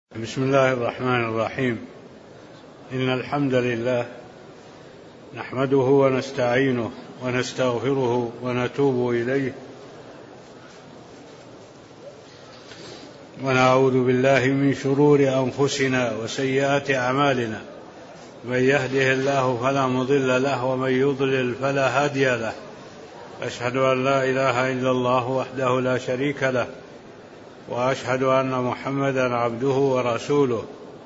بسم الله الرحمن الرحيم. إن الحمد لله نحمده ونستعينه ونستغفره ونتوب إليه، ونعوذ بالله من شرور أنفسنا وسيئات أعمالنا، من يهده الله فلا مضل له ومن يضلل فلا هادي له. أشهد أن لا إله إلا الله وحده لا شريك له، وأشهد أن محمدا عبده ورسوله،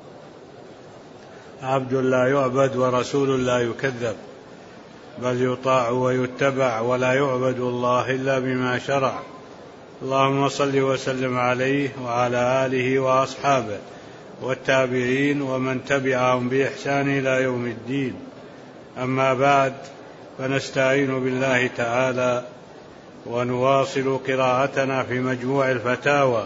عبد لا يعبد ورسول لا يكذب، بل يطاع ويتبع ولا يعبد الله إلا بما شرع. اللهم صل وسلم عليه وعلى آله وأصحابه والتابعين ومن تبعهم بإحسان إلى يوم الدين. أما بعد، فنستعين بالله تعالى ونواصل قراءتنا في مجموع الفتاوى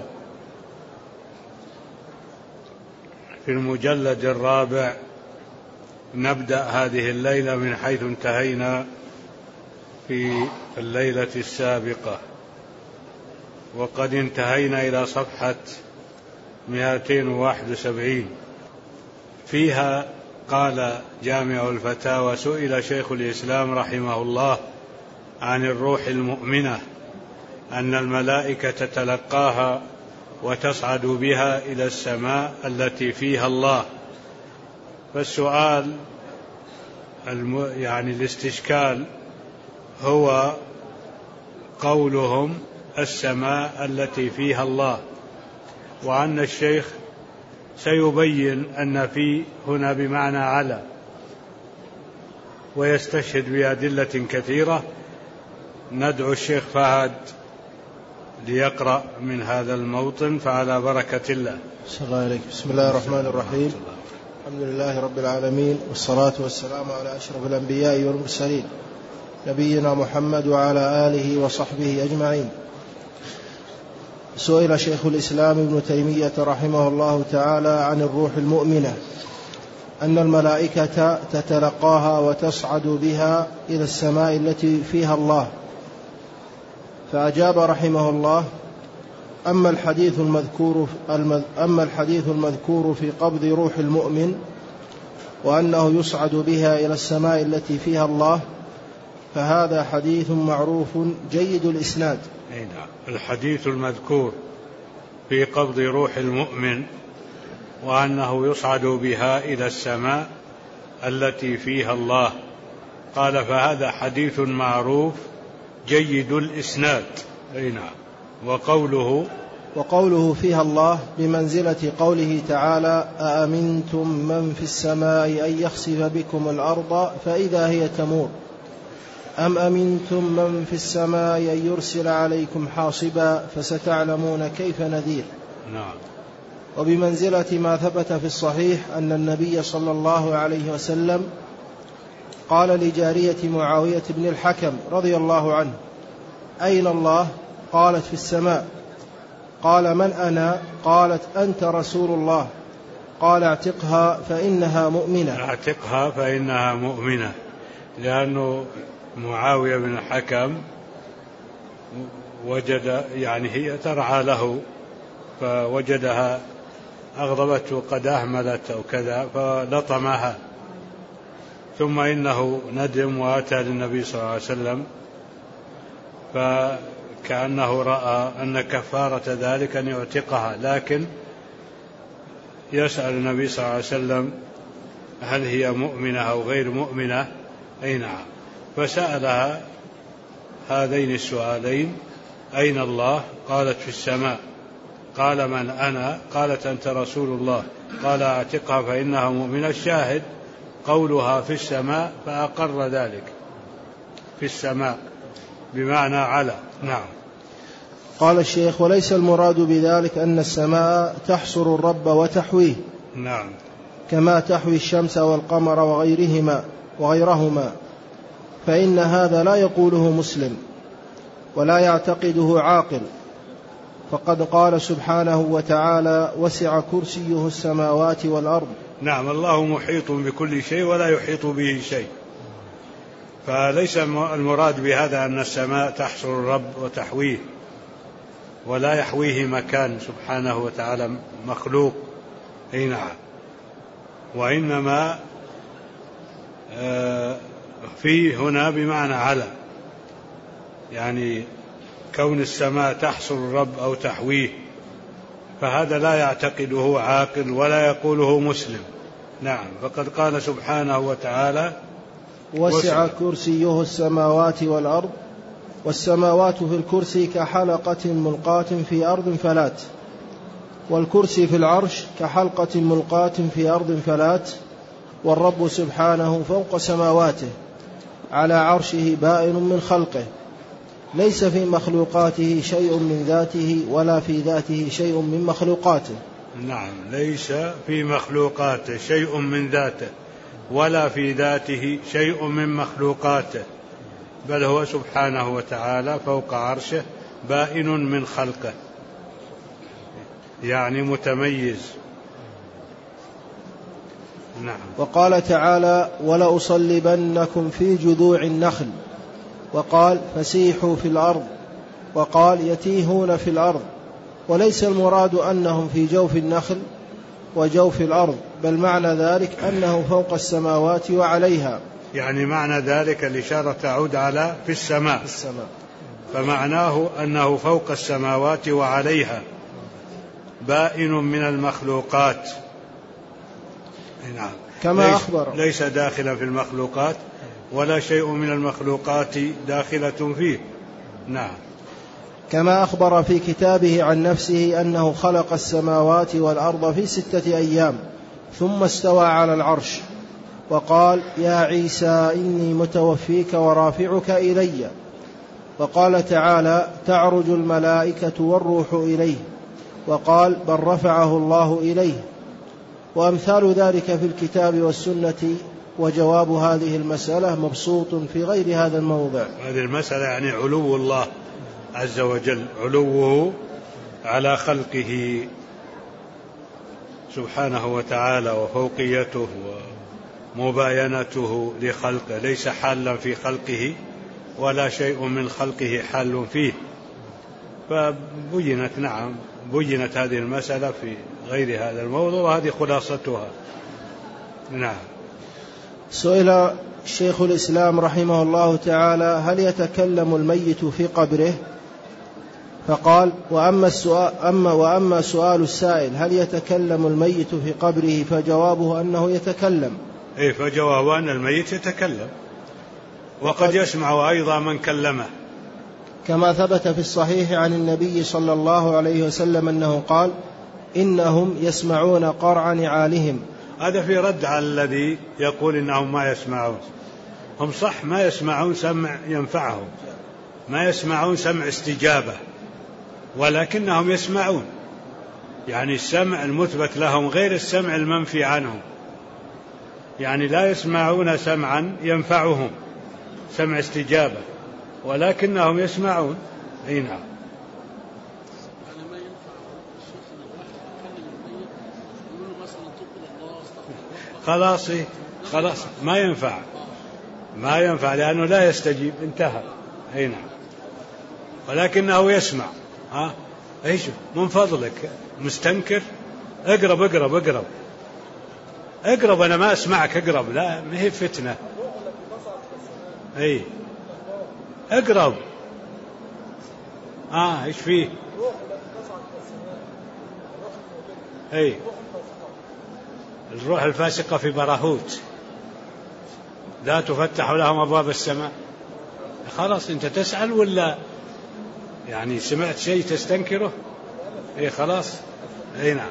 في المجلد الرابع. نبدأ هذه الليلة من حيث انتهينا في الليلة السابقة، وقد انتهينا إلى صفحة 271. فيها قال جامع الفتاوى: سئل شيخ الإسلام رحمه الله عن الروح المؤمنة أن الملائكة تتلقاها وتصعد بها إلى السماء التي فيها الله. فالسؤال الاستشكال هو قولهم السماء التي فيها الله، وأن الشيخ سيبين أن في هنا بمعنى على، ويستشهد بأدلة كثيرة. ندعو الشيخ فهد ليقرأ من هذا الموطن، فعلى بركة الله. بسم الله الرحمن الرحيم. الحمد لله رب العالمين، والصلاة والسلام على أشرف الأنبياء والمرسلين، نبينا محمد وعلى آله وصحبه أجمعين. سئل شيخ الإسلام ابن تيمية رحمه الله تعالى عن الروح المؤمنة أن الملائكة تتلقاها وتصعد بها إلى السماء التي فيها الله، فأجاب رحمه الله: أما الحديث المذكور في قبض روح المؤمن وأنه يصعد بها إلى السماء التي فيها الله، فهذا حديث معروف جيد الإسناد. الحديث المذكور في قبض روح المؤمن وأنه يصعد بها إلى السماء التي فيها الله، قال: فهذا حديث معروف جيد الإسناد. وقوله فيها الله بمنزلة قوله تعالى: أأمنتم من في السماء أن يخسف بكم الأرض فإذا هي تمور، أم أمنتم من في السماء أن يرسل عليكم حاصبا فستعلمون كيف نذير. وبمنزلة ما ثبت في الصحيح أن النبي صلى الله عليه وسلم قال لجارية معاوية بن الحكم رضي الله عنه: أين الله؟ قالت: في السماء. قال: من أنا؟ قالت: أنت رسول الله. قال: اعتقها فإنها مؤمنة. لأنه معاوية بن الحكم وجد هي ترعى له، فوجدها أغضبته قد أهملت أو كذا فلطمها، ثم إنه ندم وأتى للنبي صلى الله عليه وسلم، فكأنه رأى أن كفارة ذلك أن يعتقها، لكن يسأل النبي صلى الله عليه وسلم هل هي مؤمنة أو غير مؤمنة. نعم. فسألها هذين السؤالين: أين الله؟ قالت: في السماء. قال: من أنا؟ قالت: أنت رسول الله. قال: اعتقها فإنها مؤمنة. الشاهد قولها في السماء، فأقر ذلك، في السماء بمعنى على. نعم. قال الشيخ: وليس المراد بذلك أن السماء تحصر الرب وتحويه، نعم، كما تحوي الشمس والقمر وغيرهما، فإن هذا لا يقوله مسلم ولا يعتقده عاقل، فقد قال سبحانه وتعالى: وسع كرسيه السماوات والأرض. نعم، الله محيط بكل شيء ولا يحيط به شيء، فليس المراد بهذا أن السماء تحصر الرب وتحويه، ولا يحويه مكان سبحانه وتعالى مخلوق، أي نعم. وإنما في هنا بمعنى على، يعني كون السماء تحصر الرب أو تحويه، فهذا لا يعتقده عاقل ولا يقوله مسلم. نعم. فقد قال سبحانه وتعالى: وسع كرسيه السماوات والأرض والسماوات في الكرسي كحلقة ملقاة في أرض فلات، والكرسي في العرش كحلقة ملقاة في أرض فلات، والرب سبحانه فوق سماواته على عرشه بائن من خلقه، ليس في مخلوقاته شيء من ذاته ولا في ذاته شيء من مخلوقاته. نعم، ليس في مخلوقاته شيء من ذاته ولا في ذاته شيء من مخلوقاته، بل هو سبحانه وتعالى فوق عرشه بائن من خلقه، يعني متميز. نعم. وقال تعالى: ولأصلبنكم في جذوع النخل، وقال: فسيحوا في الأرض، وقال: يتيهون في الأرض. وليس المراد أنهم في جوف النخل وجوف الأرض، بل معنى ذلك أنه فوق السماوات وعليها، يعني معنى ذلك الإشارة تعود على في السماء، فمعناه أنه فوق السماوات وعليها بائن من المخلوقات. نعم. كما أخبر ليس داخلا في المخلوقات ولا شيء من المخلوقات داخلة فيه. نعم. كما أخبر في كتابه عن نفسه أنه خلق السماوات والأرض في 6 أيام ثم استوى على العرش، وقال: يا عيسى إني متوفيك ورافعك إلي. وقال تعالى: تعرج الملائكة والروح إليه، وقال: بل رفعه الله إليه. وأمثال ذلك في الكتاب والسنة. وجواب هذه المسألة مبسوط في غير هذا الموضع. هذه المسألة يعني علو الله عز وجل، علوه على خلقه سبحانه وتعالى، وفوقيته ومباينته لخلقه، ليس حالا في خلقه ولا شيء من خلقه حال فيه. فبينت نعم بينت هذه المسألة في غير هذا الموضوع، وهذه خلاصتها. نعم. سئل شيخ الإسلام رحمه الله تعالى: هل يتكلم الميت في قبره؟ فقال: وأما سؤال السائل هل يتكلم الميت في قبره، فجوابه أنه يتكلم. فجوابه أن الميت يتكلم، وقد يسمع أيضا من كلمه، كما ثبت في الصحيح عن النبي صلى الله عليه وسلم أنه قال: إنهم يسمعون قرع نعالهم. هذا في رد على الذي يقول إنهم ما يسمعون. هم صح ما يسمعون سمع ينفعهم، ما يسمعون سمع استجابة، ولكنهم يسمعون، يعني السمع المثبت لهم غير السمع المنفي عنهم، يعني لا يسمعون سمعا ينفعهم سمع استجابة، ولكنهم يسمعون. أي نعم. خلاص ما ينفع لأنه لا يستجيب، انتهى. أي نعم. ولكنه يسمع. ايش من فضلك مستنكر؟ اقرب أنا ما أسمعك، اقرب، لا ما هي فتنة. اقرب. ايش فيه؟ الروح الفاسقة في براهوت لا تفتح لهم أبواب السماء. خلاص أنت تسأل ولا يعني سمعت شيء تستنكره؟ خلاص. نعم.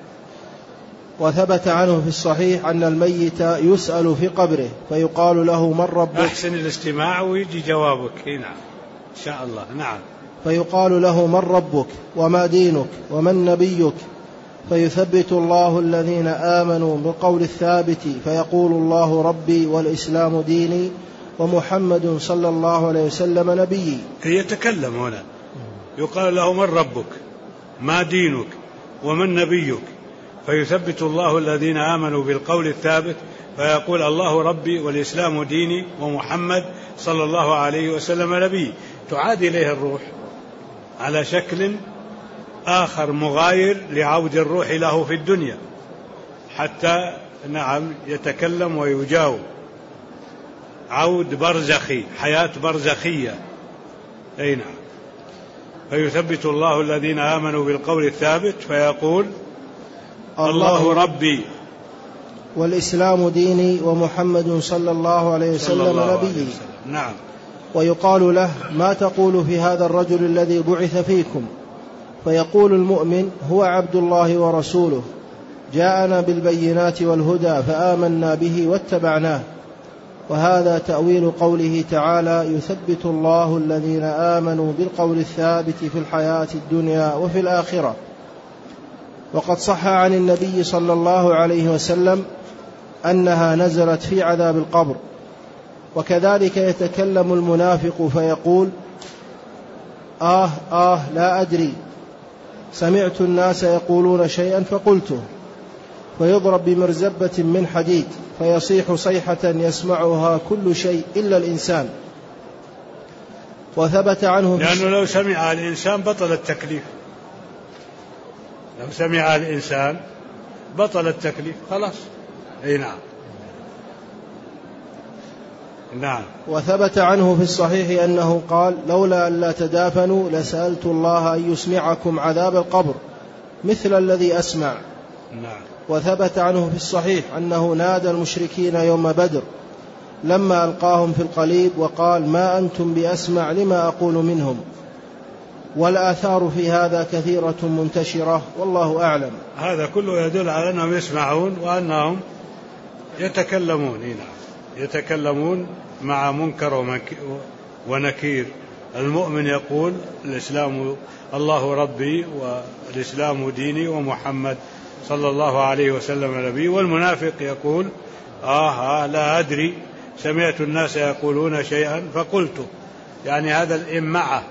وثبت عنه في الصحيح أن الميت يسأل في قبره فيقال له: من ربك؟ أحسن الاستماع ويجي جوابك. نعم إن شاء الله. نعم. فيقال له: من ربك وما دينك ومن نبيك؟ فيثبت الله الذين آمنوا بالقول الثابت، فيقول الله: ربي والإسلام ديني ومحمد صلى الله عليه وسلم نبيي. يتكلم هنا، يقال له: من ربك ما دينك ومن نبيك؟ فيثبت الله الذين آمنوا بالقول الثابت، فيقول: الله ربي والإسلام ديني ومحمد صلى الله عليه وسلم نبي. تعاد إليه الروح على شكل آخر مغاير لعود الروح له في الدنيا، حتى يتكلم ويجاوب. عود برزخي، حياة برزخية. أي نعم. فيثبت الله الذين آمنوا بالقول الثابت فيقول الله ربي والإسلام ديني ومحمد صلى الله عليه وسلم نبيي. نعم. ويقال له ما تقول في هذا الرجل الذي بعث فيكم؟ فيقول المؤمن هو عبد الله ورسوله جاءنا بالبينات والهدى فآمنا به واتبعناه. وهذا تأويل قوله تعالى يثبت الله الذين آمنوا بالقول الثابت في الحياة الدنيا وفي الآخرة. وقد صح عن النبي صلى الله عليه وسلم أنها نزلت في عذاب القبر. وكذلك يتكلم المنافق فيقول لا أدري، سمعت الناس يقولون شيئا فقلته، فيضرب بمرزبة من حديد فيصيح صيحة يسمعها كل شيء إلا الإنسان. وثبت عنه لأنه لو سمع الإنسان بطل التكليف، لو سمع الإنسان بطل التكليف خلاص. أي نعم. نعم. وثبت عنه في الصحيح أنه قال لولا أن لا تدافنوا لسألت الله أن يسمعكم عذاب القبر مثل الذي أسمع. نعم. وثبت عنه في الصحيح أنه نادى المشركين يوم بدر لما ألقاهم في القليب وقال ما أنتم بأسمع لما أقول منهم. والآثار في هذا كثيرة منتشرة والله أعلم. هذا كله يدل على أنهم يسمعون وأنهم يتكلمون. يتكلمون مع منكر ونكير. المؤمن يقول الإسلام الله ربي والإسلام ديني ومحمد صلى الله عليه وسلم نبي. والمنافق يقول لا أدري، سمعت الناس يقولون شيئا فقلت. يعني هذا الإمعة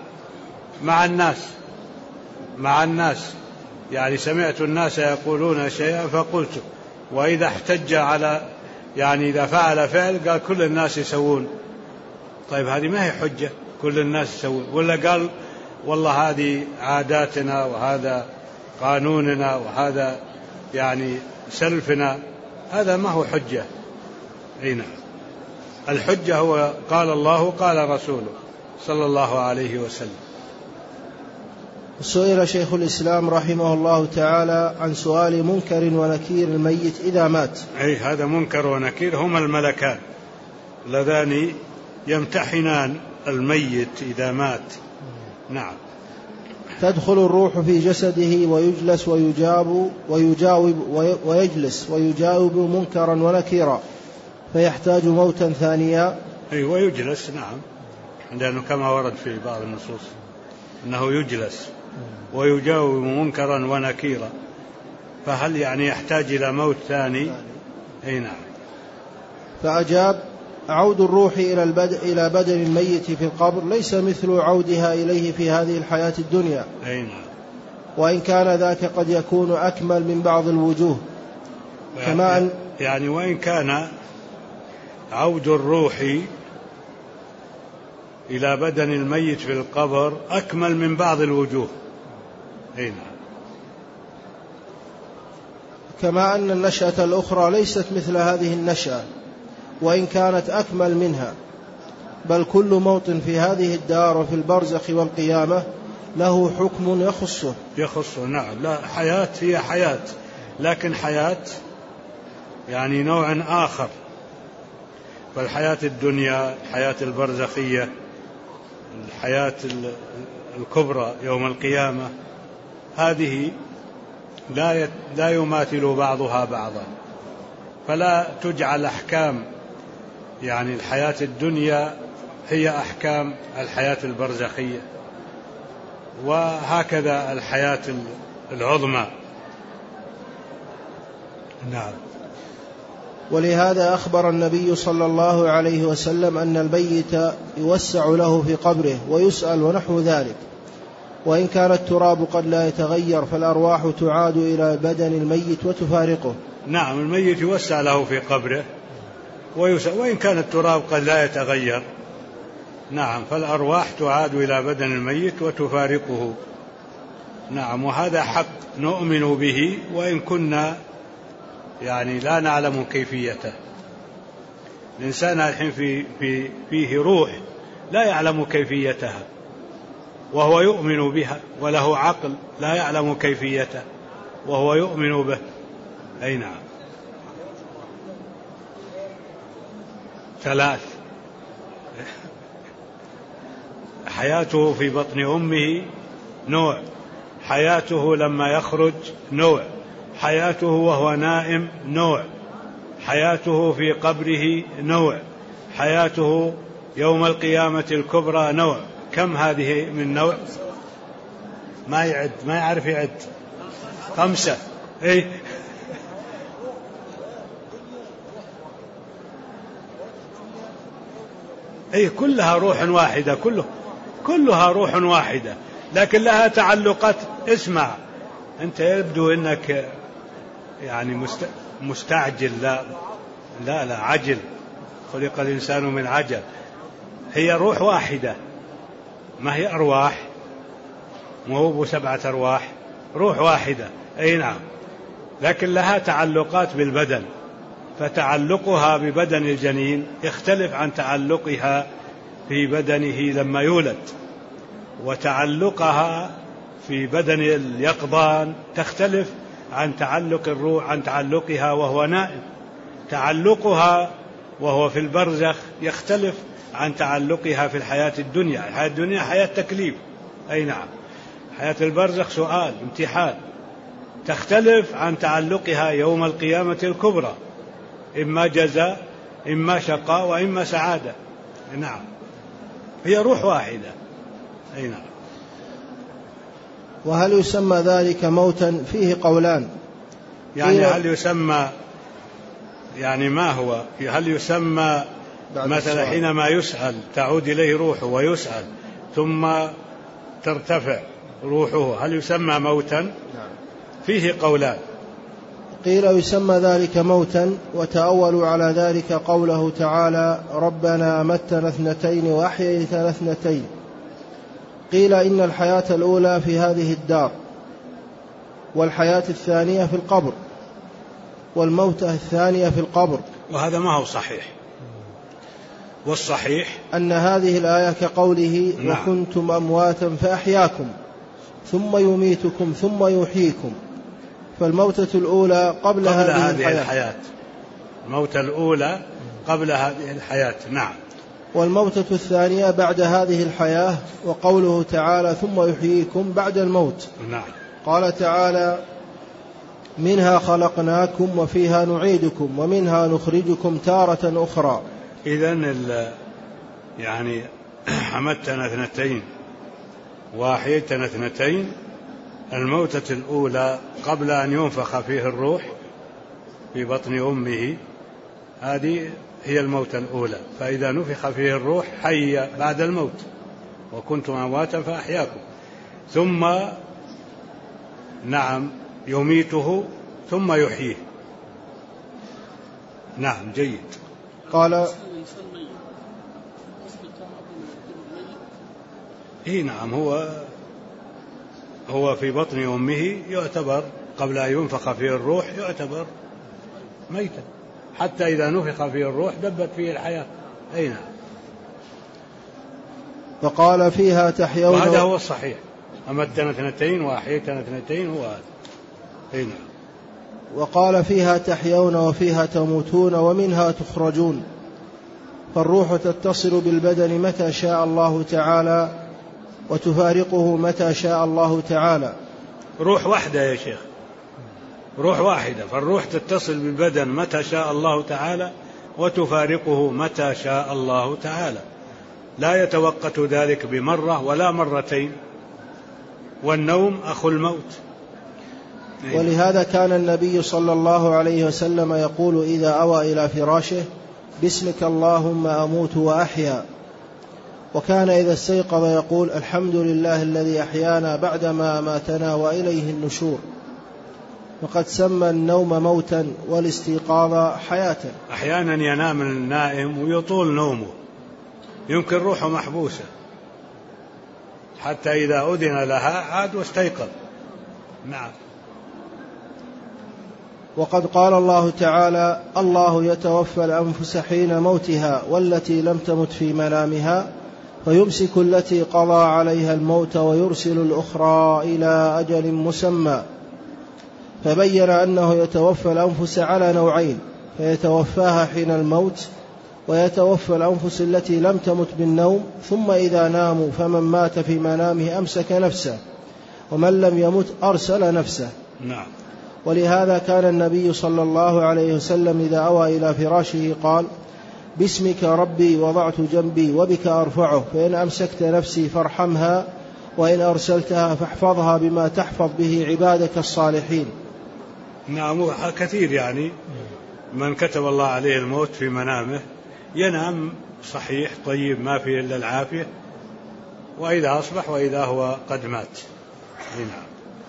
مع الناس يعني سمعت الناس يقولون شيئا فقلت. وإذا احتج على إذا فعل فعل قال كل الناس يسوون. طيب هذه ما هي حجة كل الناس يسوون، ولا قال والله هذه عاداتنا وهذا قانوننا وهذا سلفنا، هذا ما هو حجة. نعم. الحجة هو قال الله قال رسوله صلى الله عليه وسلم. سئل شيخ الإسلام رحمه الله تعالى عن سؤال منكر ونكير الميت إذا مات. هذا منكر ونكير هما الملكان اللذان يمتحنان الميت إذا مات. نعم. تدخل الروح في جسده ويجلس ويجاوب منكرا ونكيرا فيحتاج موتا ثانيا. ويجلس. نعم. لأنه كما ورد في بعض النصوص أنه يجلس ويجاوب منكرا ونكيرا، فهل يحتاج إلى موت ثاني؟ نعم. فأجاب عود الروح إلى بدن الميت في القبر ليس مثل عودها إليه في هذه الحياة الدنيا. نعم. وإن كان ذاك قد يكون أكمل من بعض الوجوه. كما أن وإن كان عود الروح إلى بدن الميت في القبر أكمل من بعض الوجوه. نعم. كما أن النشأة الأخرى ليست مثل هذه النشأة وإن كانت أكمل منها، بل كل موطن في هذه الدار وفي البرزخ والقيامة له حكم يخصه. نعم. لا، حياة هي حياة، لكن حياة نوع آخر. فالحياة الدنيا، الحياة البرزخية، الحياة الكبرى يوم القيامة، هذه لا يماثل بعضها بعضا، فلا تجعل أحكام الحياة الدنيا هي أحكام الحياة البرزخية، وهكذا الحياة العظمى. نعم. ولهذا أخبر النبي صلى الله عليه وسلم أن الميت يوسع له في قبره ويسأل ونحو ذلك. وإن كان التراب قد لا يتغير فالأرواح تعاد إلى بدن الميت وتفارقه. نعم. الميت يوسع له في قبره وإن كان التراب قد لا يتغير. نعم. فالأرواح تعاد إلى بدن الميت وتفارقه. نعم. وهذا حق نؤمن به وإن كنا يعني لا نعلم كيفيته. الإنسان الحين فيه روح لا يعلم كيفيتها، وهو يؤمن بها، وله عقل لا يعلم كيفيته وهو يؤمن به. أي نعم. 3. حياته في بطن أمه نوع، حياته لما يخرج نوع، حياته وهو نائم نوع، حياته في قبره نوع، حياته يوم القيامة الكبرى نوع. كم هذه من نوع؟ ما يعد، ما يعرف يعد. 5. كلها روح واحدة، كلها روح واحدة، لكن لها تعلقات. اسمع، أنت يبدو أنك يعني مستعجل. لا عجل، خلق الإنسان من عجل. هي روح واحدة، ما هي أرواح، مو 7 أرواح، روح واحدة. أي نعم، لكن لها تعلقات بالبدن، فتعلقها ببدن الجنين يختلف عن تعلقها في بدنه لما يولد، وتعلقها في بدن اليقظان تختلف عن تعلق الروح عن تعلقها وهو نائم. تعلقها وهو في البرزخ يختلف عن تعلقها في الحياة الدنيا. الحياة الدنيا حياة تكليف. أي نعم. حياة البرزخ سؤال، امتحان. تختلف عن تعلقها يوم القيامة الكبرى، إما جزاء، إما شقاء، وإما سعادة. نعم، هي روح واحدة. أي نعم. وهل يسمى ذلك موتا؟ فيه قولان. يعني هل يسمى، يعني ما هو، هل يسمى مثلا حينما يسأل تعود إليه روحه ويسأل ثم ترتفع روحه، هل يسمى موتا؟ نعم. فيه قولان. قيل يسمى ذلك موتا، وتأولوا على ذلك قوله تعالى: ربنا متنا 2 وأحييتنا 2. قيل إن الحياة الأولى في هذه الدار، والحياة الثانية في القبر، والموتة الثانية في القبر. وهذا ما هو صحيح. والصحيح أن هذه الآية كقوله: نعم. وكنتم أمواتا فأحياكم ثم يميتكم ثم يحييكم، فالموتة الأولى قبل هذه الحياة. الموتة الأولى قبل هذه الحياة. نعم. والموتة الثانية بعد هذه الحياة. وقوله تعالى: ثم يحييكم بعد الموت. نعم. قال تعالى: منها خلقناكم وفيها نعيدكم ومنها نخرجكم تارة أخرى. إذن يعني حمدتنا 2 وأحييتنا 2. الموتة الأولى قبل أن ينفخ فيه الروح في بطن أمه، هذه هي الموتة الأولى. فإذا نفخ فيه الروح حي بعد الموت، وكنتم أمواتا فأحياكم. ثم نعم يميته ثم يحييه. نعم، جيد. قال: نعم، هو في بطن أمه يعتبر قبل أن ينفخ فيه الروح يعتبر ميتا، حتى إذا نفخ فيه الروح دبت فيه الحياة. أي نعم. فقال: فيها تحيون. وهذا هو الصحيح. أمتنا 2 وأحييتنا 2 هو هذا. أي نعم. وقال: فيها تحيون وفيها تموتون ومنها تخرجون. فالروح تتصل بالبدن متى شاء الله تعالى، وتفارقه متى شاء الله تعالى. روح واحدة يا شيخ، روح واحدة. فالروح تتصل بالبدن متى شاء الله تعالى، وتفارقه متى شاء الله تعالى، لا يتوقت ذلك بمرة ولا مرتين. والنوم أخو الموت. ولهذا كان النبي صلى الله عليه وسلم يقول إذا أوى إلى فراشه: باسمك اللهم أموت وأحيا. وكان إذا استيقظ يقول: الحمد لله الذي أحيانا بعدما أماتنا وإليه النشور. وقد سمى النوم موتا والاستيقاظ حياة. أحيانا ينام النائم ويطول نومه، يمكن روحه محبوسة، حتى إذا أذن لها عاد واستيقظ. نعم. وقد قال الله تعالى: الله يتوفى الأنفس حين موتها والتي لم تمت في منامها فيمسك التي قضى عليها الموت ويرسل الأخرى إلى أجل مسمى. فبين أنه يتوفى الأنفس على نوعين: فيتوفاها حين الموت، ويتوفى الأنفس التي لم تمت بالنوم، ثم إذا ناموا فمن مات في منامه أمسك نفسه، ومن لم يمت أرسل نفسه. نعم. ولهذا كان النبي صلى الله عليه وسلم إذا أوى إلى فراشه قال: باسمك ربي وضعت جنبي وبك أرفعه، فإن أمسكت نفسي فارحمها، وإن أرسلتها فاحفظها بما تحفظ به عبادك الصالحين. نعم. كثير يعني من كتب الله عليه الموت في منامه ينام صحيح طيب ما فيه إلا العافية، وإذا أصبح وإذا هو قد مات. نعم.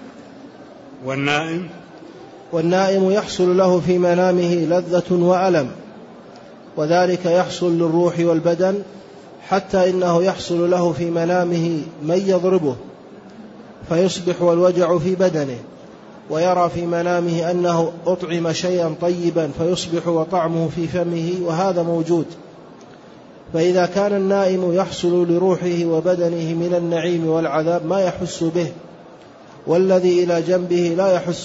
والنائم يحصل له في منامه لذة وألم، وذلك يحصل للروح والبدن، حتى إنه يحصل له في منامه من يضربه فيصبح والوجع في بدنه، ويرى في منامه أنه أطعم شيئا طيبا فيصبح وطعمه في فمه، وهذا موجود. فإذا كان النائم يحصل لروحه وبدنه من النعيم والعذاب ما يحس به، والذي إلى جنبه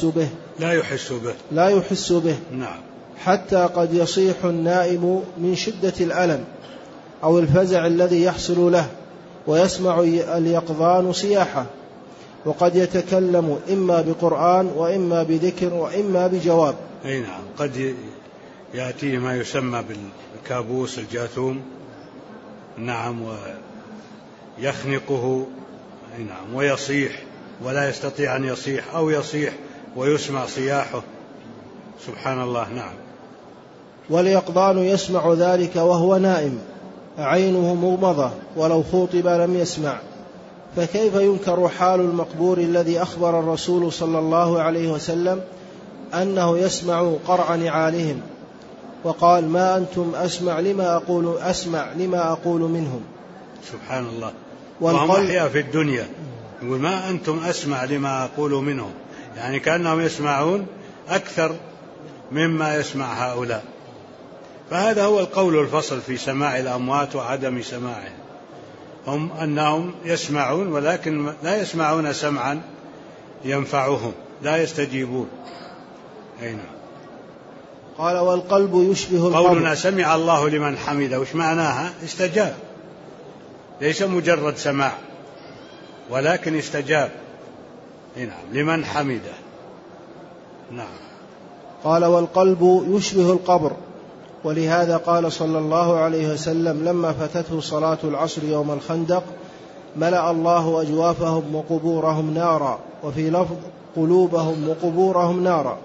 لا يحس به. نعم. حتى قد يصيح النائم من شدة الألم أو الفزع الذي يحصل له، ويسمع اليقظان صياحه، وقد يتكلم إما بقرآن وإما بذكر وإما بجواب. أي نعم. قد يأتيه ما يسمى بالكابوس الجاثوم. نعم. ويخنقه. أي نعم. ويصيح ولا يستطيع أن يصيح، أو يصيح ويسمع صياحه. سبحان الله. نعم. واليقظان يسمع ذلك وهو نائم، عينه مغمضة، ولو خوطب لم يسمع. فكيف ينكر حال المقبور الذي أخبر الرسول صلى الله عليه وسلم أنه يسمع قرع نعالهم، وقال: ما أنتم أسمع لما أقول منهم. سبحان الله. وهم أحياء في الدنيا، يقول: ما أنتم أسمع لما أقول منهم، يعني كأنهم يسمعون أكثر مما يسمع هؤلاء. فهذا هو القول الفصل في سماع الأموات وعدم سماعه، هم أنهم يسمعون ولكن لا يسمعون سمعا ينفعهم، لا يستجيبون. أي نعم. قال: والقلب يشبه القبر. قولنا سمع الله لمن حمده وش معناها؟ استجاب، ليس مجرد سماع ولكن استجاب. نعم. لمن حمده. نعم. قال: والقلب يشبه القبر. ولهذا قال صلى الله عليه وسلم لما فاتته صلاة العصر يوم الخندق: ملأ الله أجوافهم وقبورهم نارا، وفي لفظ قلوبهم وقبورهم نارا.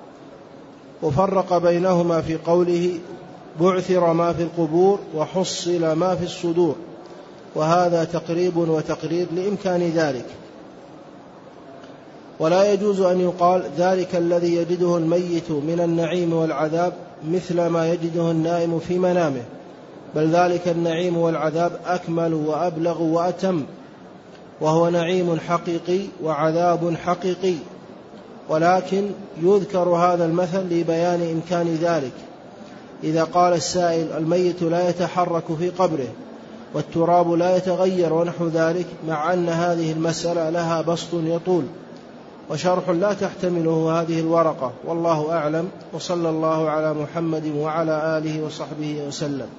وفرق بينهما في قوله: بعثر ما في القبور وحصل ما في الصدور، وهذا تقريب وتقرير لإمكان ذلك. ولا يجوز أن يقال ذلك الذي يجده الميت من النعيم والعذاب مثل ما يجده النائم في منامه، بل ذلك النعيم والعذاب أكمل وأبلغ وأتم، وهو نعيم حقيقي وعذاب حقيقي. ولكن يذكر هذا المثل لبيان إمكان ذلك. إذا قال السائل: الميت لا يتحرك في قبره والتراب لا يتغير ونحو ذلك، مع أن هذه المسألة لها بسط يطول وشرح لا تحتمله هذه الورقة، والله أعلم. وصلى الله على محمد وعلى آله وصحبه وسلم.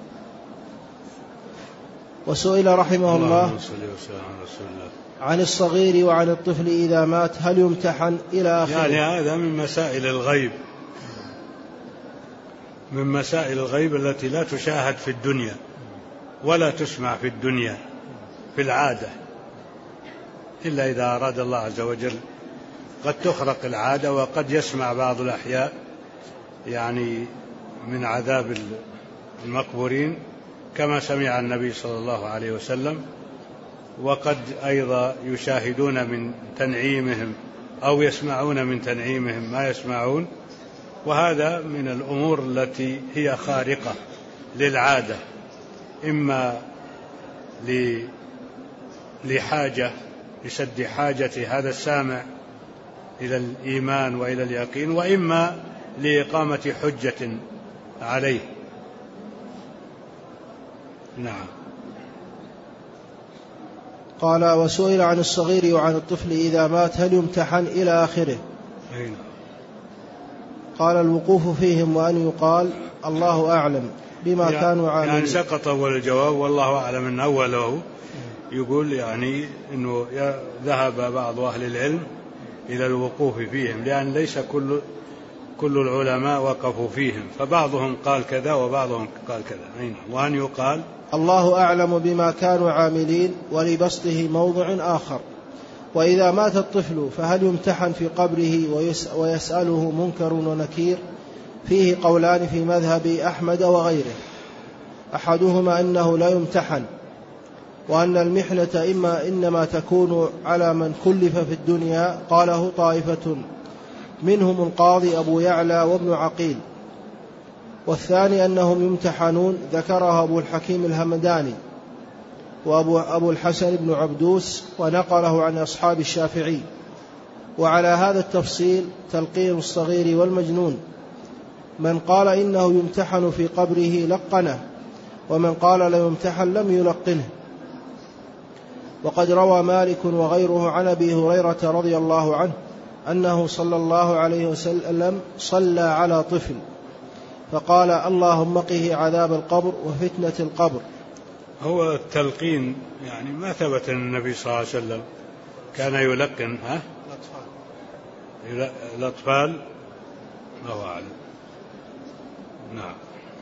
وسئل رحمه الله عن الصغير وعن الطفل إذا مات هل يمتحن إلى آخره. يعني هذا من مسائل الغيب، من مسائل الغيب التي لا تشاهد في الدنيا ولا تسمع في الدنيا في العادة، إلا إذا أراد الله عز وجل. قد تخرق العادة، وقد يسمع بعض الأحياء يعني من عذاب المقبورين كما سمع النبي صلى الله عليه وسلم، وقد أيضا يشاهدون من تنعيمهم أو يسمعون من تنعيمهم ما يسمعون. وهذا من الأمور التي هي خارقة للعادة، إما لحاجة لسد حاجة هذا السامع إلى الإيمان وإلى اليقين، وإما لإقامة حجة عليه. نعم. قال: وسئل عن الصغير وعن الطفل إذا مات هل يمتحن إلى آخره. قال: الوقوف فيهم وأن يقال الله أعلم بما كانوا عاملين. يعني سقط أول الجواب والله أعلم أن أوله يقول يعني أنه ذهب بعض أهل العلم إلى الوقوف فيهم، لأن ليس كل العلماء وقفوا فيهم، فبعضهم قال كذا وبعضهم قال كذا. وأن يقال الله أعلم بما كانوا عاملين ولبسطه موضع آخر. وإذا مات الطفل فهل يمتحن في قبره ويسأله منكر ونكير؟ فيه قولان في مذهب أحمد وغيره، أحدهما أنه لا يمتحن، وأن المحنة إنما تكون على من كلف في الدنيا. قاله طائفة منهم القاضي أبو يعلى وابن عقيل. والثاني أنهم يمتحنون، ذكره أبو الحكيم الهمداني وأبو الحسن بن عبدوس، ونقله عن أصحاب الشافعي. وعلى هذا التفصيل تلقين الصغير والمجنون. من قال إنه يمتحن في قبره لقنه، ومن قال لا يمتحن لم يلقنه. وقد روى مالك وغيره عن أبي هريرة رضي الله عنه أنه صلى الله عليه وسلم صلى على طفل فقال: اللهم قه عذاب القبر وفتنة القبر. هو التلقين يعني ما ثبت أن النبي صلى الله عليه وسلم كان يلقن الأطفال. الله أعلم. نعم.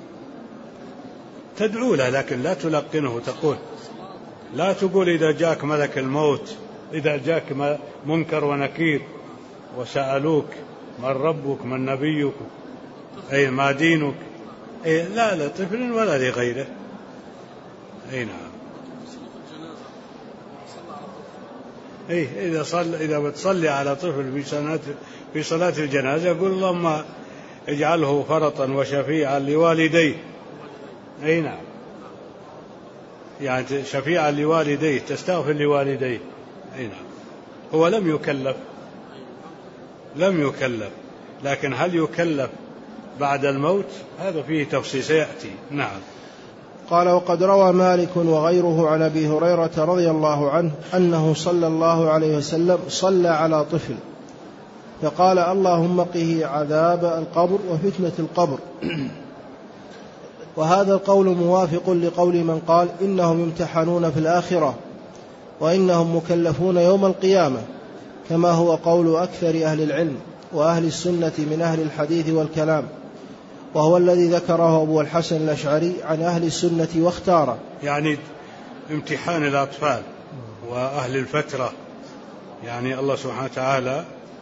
تدعو له لكن لا تلقنه. لا تقول إذا جاك ملك الموت، إذا جاك منكر ونكير وسألوك من ربك من نبيك أي ما دينك، لا لطفل ولا لغيره. نعم. إذا بتصلي على طفل في صلاة الجنازة قل اللهم اجعله فرطا وشفيعا لوالديه. نعم. يعني شفيعا لوالديه، تستغفر لوالديه. نعم. هو لم يكلف، لكن هل يكلف بعد الموت؟ هذا فيه تفصيل سيأتي. نعم. قال: وقد روى مالك وغيره عن أبي هريرة رضي الله عنه أنه صلى الله عليه وسلم صلى على طفل فقال: اللهم قه عذاب القبر وفتنة القبر. وهذا القول موافق لقول من قال إنهم يمتحنون في الآخرة وإنهم مكلفون يوم القيامة، كما هو قول أكثر أهل العلم وأهل السنة من أهل الحديث والكلام، وهو الذي ذكره أبو الحسن الأشعري عن أهل السنة واختاره. يعني امتحان الأطفال وأهل الفترة، يعني الله سبحانه وتعالى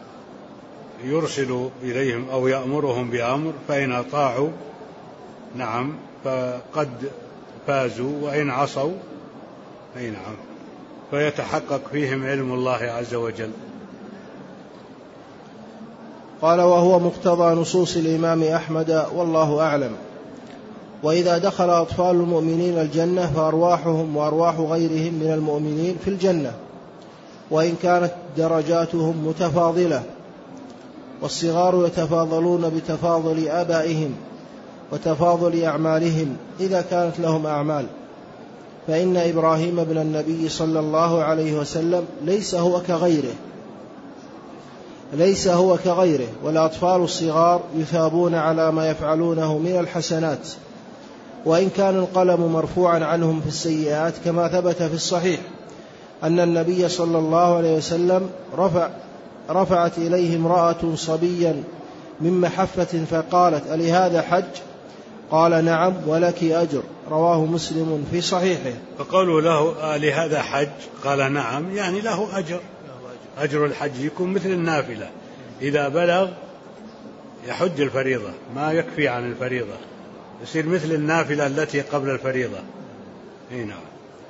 يرسل إليهم أو يأمرهم بأمر، فإن أطاعوا نعم فقد فازوا، وإن عصوا نعم فيتحقق فيهم علم الله عز وجل. قال: وهو مقتضى نصوص الإمام أحمد والله أعلم. وإذا دخل أطفال المؤمنين الجنة فأرواحهم وأرواح غيرهم من المؤمنين في الجنة، وإن كانت درجاتهم متفاضلة، والصغار يتفاضلون بتفاضل آبائهم وتفاضل أعمالهم إذا كانت لهم أعمال. فإن إبراهيم ابن النبي صلى الله عليه وسلم ليس هو كغيره، والأطفال الصغار يثابون على ما يفعلونه من الحسنات، وإن كان القلم مرفوعا عنهم في السيئات، كما ثبت في الصحيح أن النبي صلى الله عليه وسلم رفعت إليه امرأة صبيا من محفة فقالت: ألهذا حج؟ قال: نعم ولك أجر. رواه مسلم في صحيحه. فقالوا له: لهذا حج؟ قال: نعم، يعني له أجر الحج يكون مثل النافلة، إذا بلغ يحج الفريضة، ما يكفي عن الفريضة، يصير مثل النافلة التي قبل الفريضة. نعم.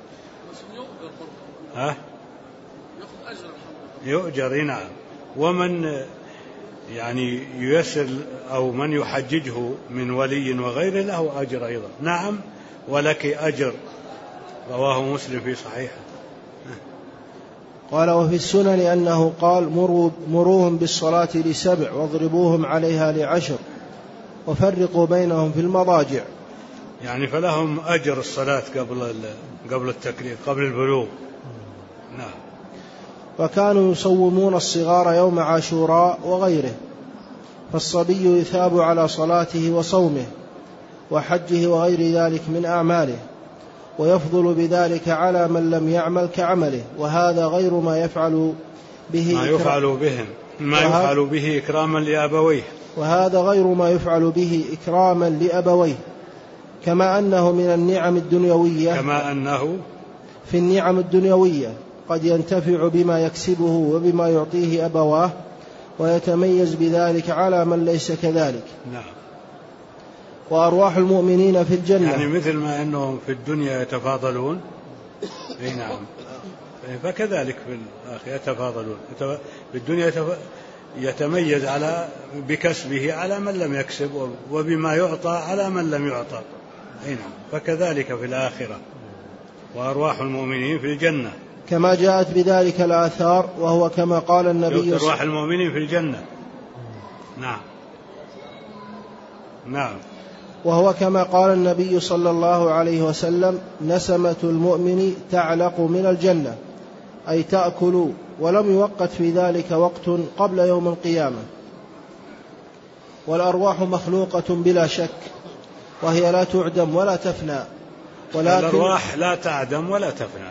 يؤجر. نعم. ومن يعني ييسر أو من يحججه من ولي وغيره له أجر أيضا. نعم ولك أجر. رواه مسلم في صحيحه. قال وفي السنن أنه قال مروهم بالصلاة ل7 واضربوهم عليها ل10 وفرقوا بينهم في المضاجع. يعني فلهم أجر الصلاة قبل التكليف قبل البلوغ. نعم. وكانوا يصومون الصغار يوم عاشوراء وغيره، فالصبي يثاب على صلاته وصومه وحجه وغير ذلك من أعماله، ويفضل بذلك على من لم يعمل كعمله، وهذا غير ما يفعل به إكراما لأبويه. وهذا غير ما يفعل به إكراما لأبويه، كما أنه من النعم الدنيوية، كما أنه في النعم الدنيوية قد ينتفع بما يكسبه وبما يعطيه أبواه، ويتميز بذلك على من ليس كذلك. نعم. وأرواح المؤمنين في الجنة، يعني مثل ما أنهم في الدنيا يتفاضلون، أي نعم، فكذلك في الآخرة يتفاضلون. في الدنيا يتميز بكسبه على من لم يكسب، وبما يعطى على من لم يعطى، أي نعم، فكذلك في الآخرة. وأرواح المؤمنين في الجنة كما جاءت بذلك الآثار، وهو كما قال النبي أرواح المؤمنين في الجنة. نعم. نعم. وهو كما قال النبي صلى الله عليه وسلم: نسمة المؤمن تعلق من الجنة، أي تأكل، ولم يوقت في ذلك وقت قبل يوم القيامة. والأرواح مخلوقة بلا شك، وهي لا تعدم ولا تفنى، ولكن الأرواح لا تعدم ولا تفنى،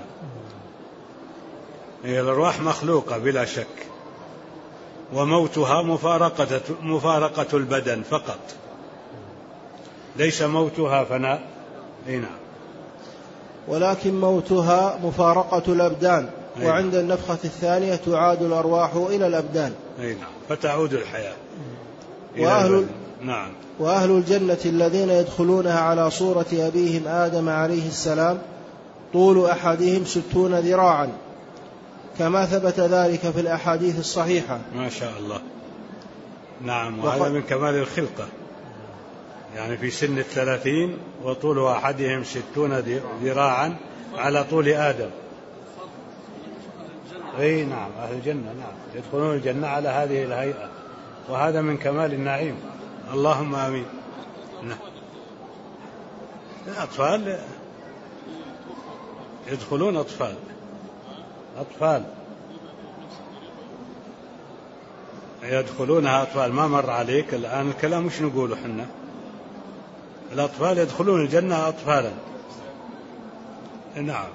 هي الأرواح مخلوقة بلا شك، وموتها مفارقة البدن فقط، ليس موتها فناء. أي نعم. ولكن موتها مفارقة الأبدان، وعند النفخة الثانية تعاد الأرواح إلى الأبدان. أي نعم، فتعود الحياة. نعم. وأهل الجنة الذين يدخلونها على صورة أبيهم آدم عليه السلام طول أحدهم 60 ذراعا، كما ثبت ذلك في الأحاديث الصحيحة. ما شاء الله. نعم. وهذا من كمال الخلقة، يعني في سن 30 وطول أحدهم 60 ذراعا على طول آدم. أي نعم، أهل الجنة نعم يدخلون الجنة على هذه الهيئة، وهذا من كمال النعيم. اللهم آمين. نعم. الأطفال يدخلون، أطفال يدخلونها أطفال. ما مر عليك الآن الكلام مش نقوله حنا؟ الأطفال يدخلون الجنة أطفالا. نعم.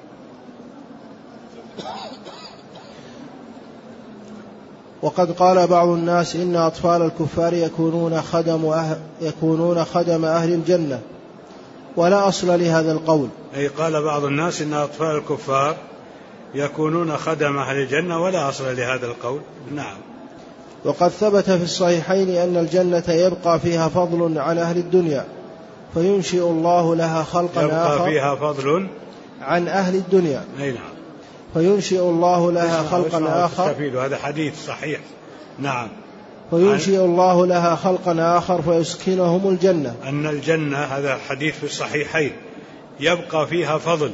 وقد قال بعض الناس إن أطفال الكفار يكونون خدم أهل الجنة، ولا أصل لهذا القول. أي قال بعض الناس إن أطفال الكفار يكونون خدم أهل الجنة، ولا أصل لهذا القول. نعم. وقد ثبت في الصحيحين أن الجنة يبقى فيها فضل عن أهل الدنيا، فينشئ الله لها خلقا آخر. يبقى فيها فضل عن أهل الدنيا. أي نعم. فينشئ الله لها خلقا آخر. هذا حديث صحيح. نعم. فينشئ الله لها خلقا آخر فيسكنهم الجنة. أن الجنة، هذا حديث في الصحيحين، يبقى فيها فضل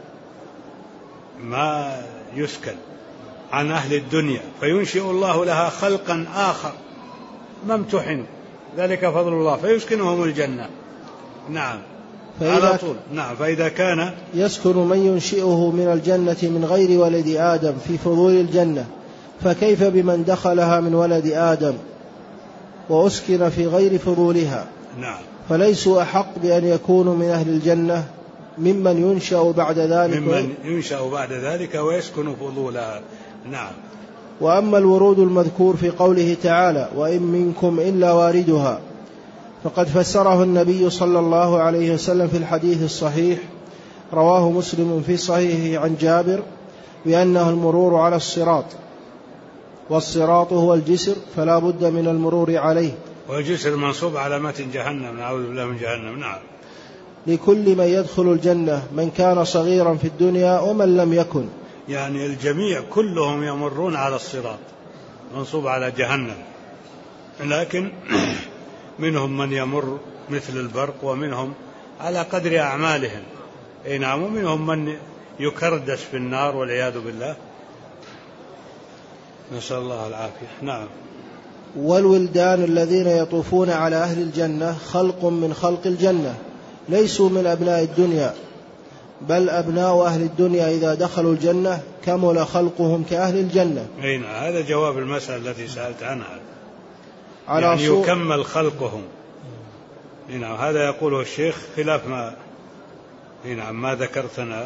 ما يسكن عن أهل الدنيا، فينشئ الله لها خلقا آخر ما امتحنوا، ذلك فضل الله، فيسكنهم الجنة. نعم. على طول. نعم. فإذا كان يسكن من ينشئه من الجنة من غير ولد آدم في فضول الجنة، فكيف بمن دخلها من ولد آدم وأسكن في غير فضولها؟ نعم. فليسوا أحق بأن يكونوا من أهل الجنة ممن ينشأ بعد ذلك ويسكن فضولها. نعم. وأما الورود المذكور في قوله تعالى: وإن منكم إلا واردها، فقد فسره النبي صلى الله عليه وسلم في الحديث الصحيح رواه مسلم في صحيحه عن جابر بأنه المرور على الصراط، والصراط هو الجسر، فلا بد من المرور عليه. والجسر منصوب على متن جهنم، نعوذ بالله من جهنم. نعم. لكل من يدخل الجنة، من كان صغيرا في الدنيا ومن لم يكن، يعني الجميع كلهم يمرون على الصراط منصوب على جهنم، لكن منهم من يمر مثل البرق، ومنهم على قدر أعمالهم. أي نعم. ومنهم من يكردس في النار والعياذ بالله، نسأل الله العافية. نعم. والولدان الذين يطوفون على أهل الجنة خلق من خلق الجنة ليسوا من أبناء الدنيا، بل أبناء أهل الدنيا إذا دخلوا الجنة كمل خلقهم كأهل الجنة. أين هذا جواب المسألة التي سألت عنها، يعني يكمل خلقهم. نعم. هذا يقوله الشيخ خلاف ما ذكرتنا.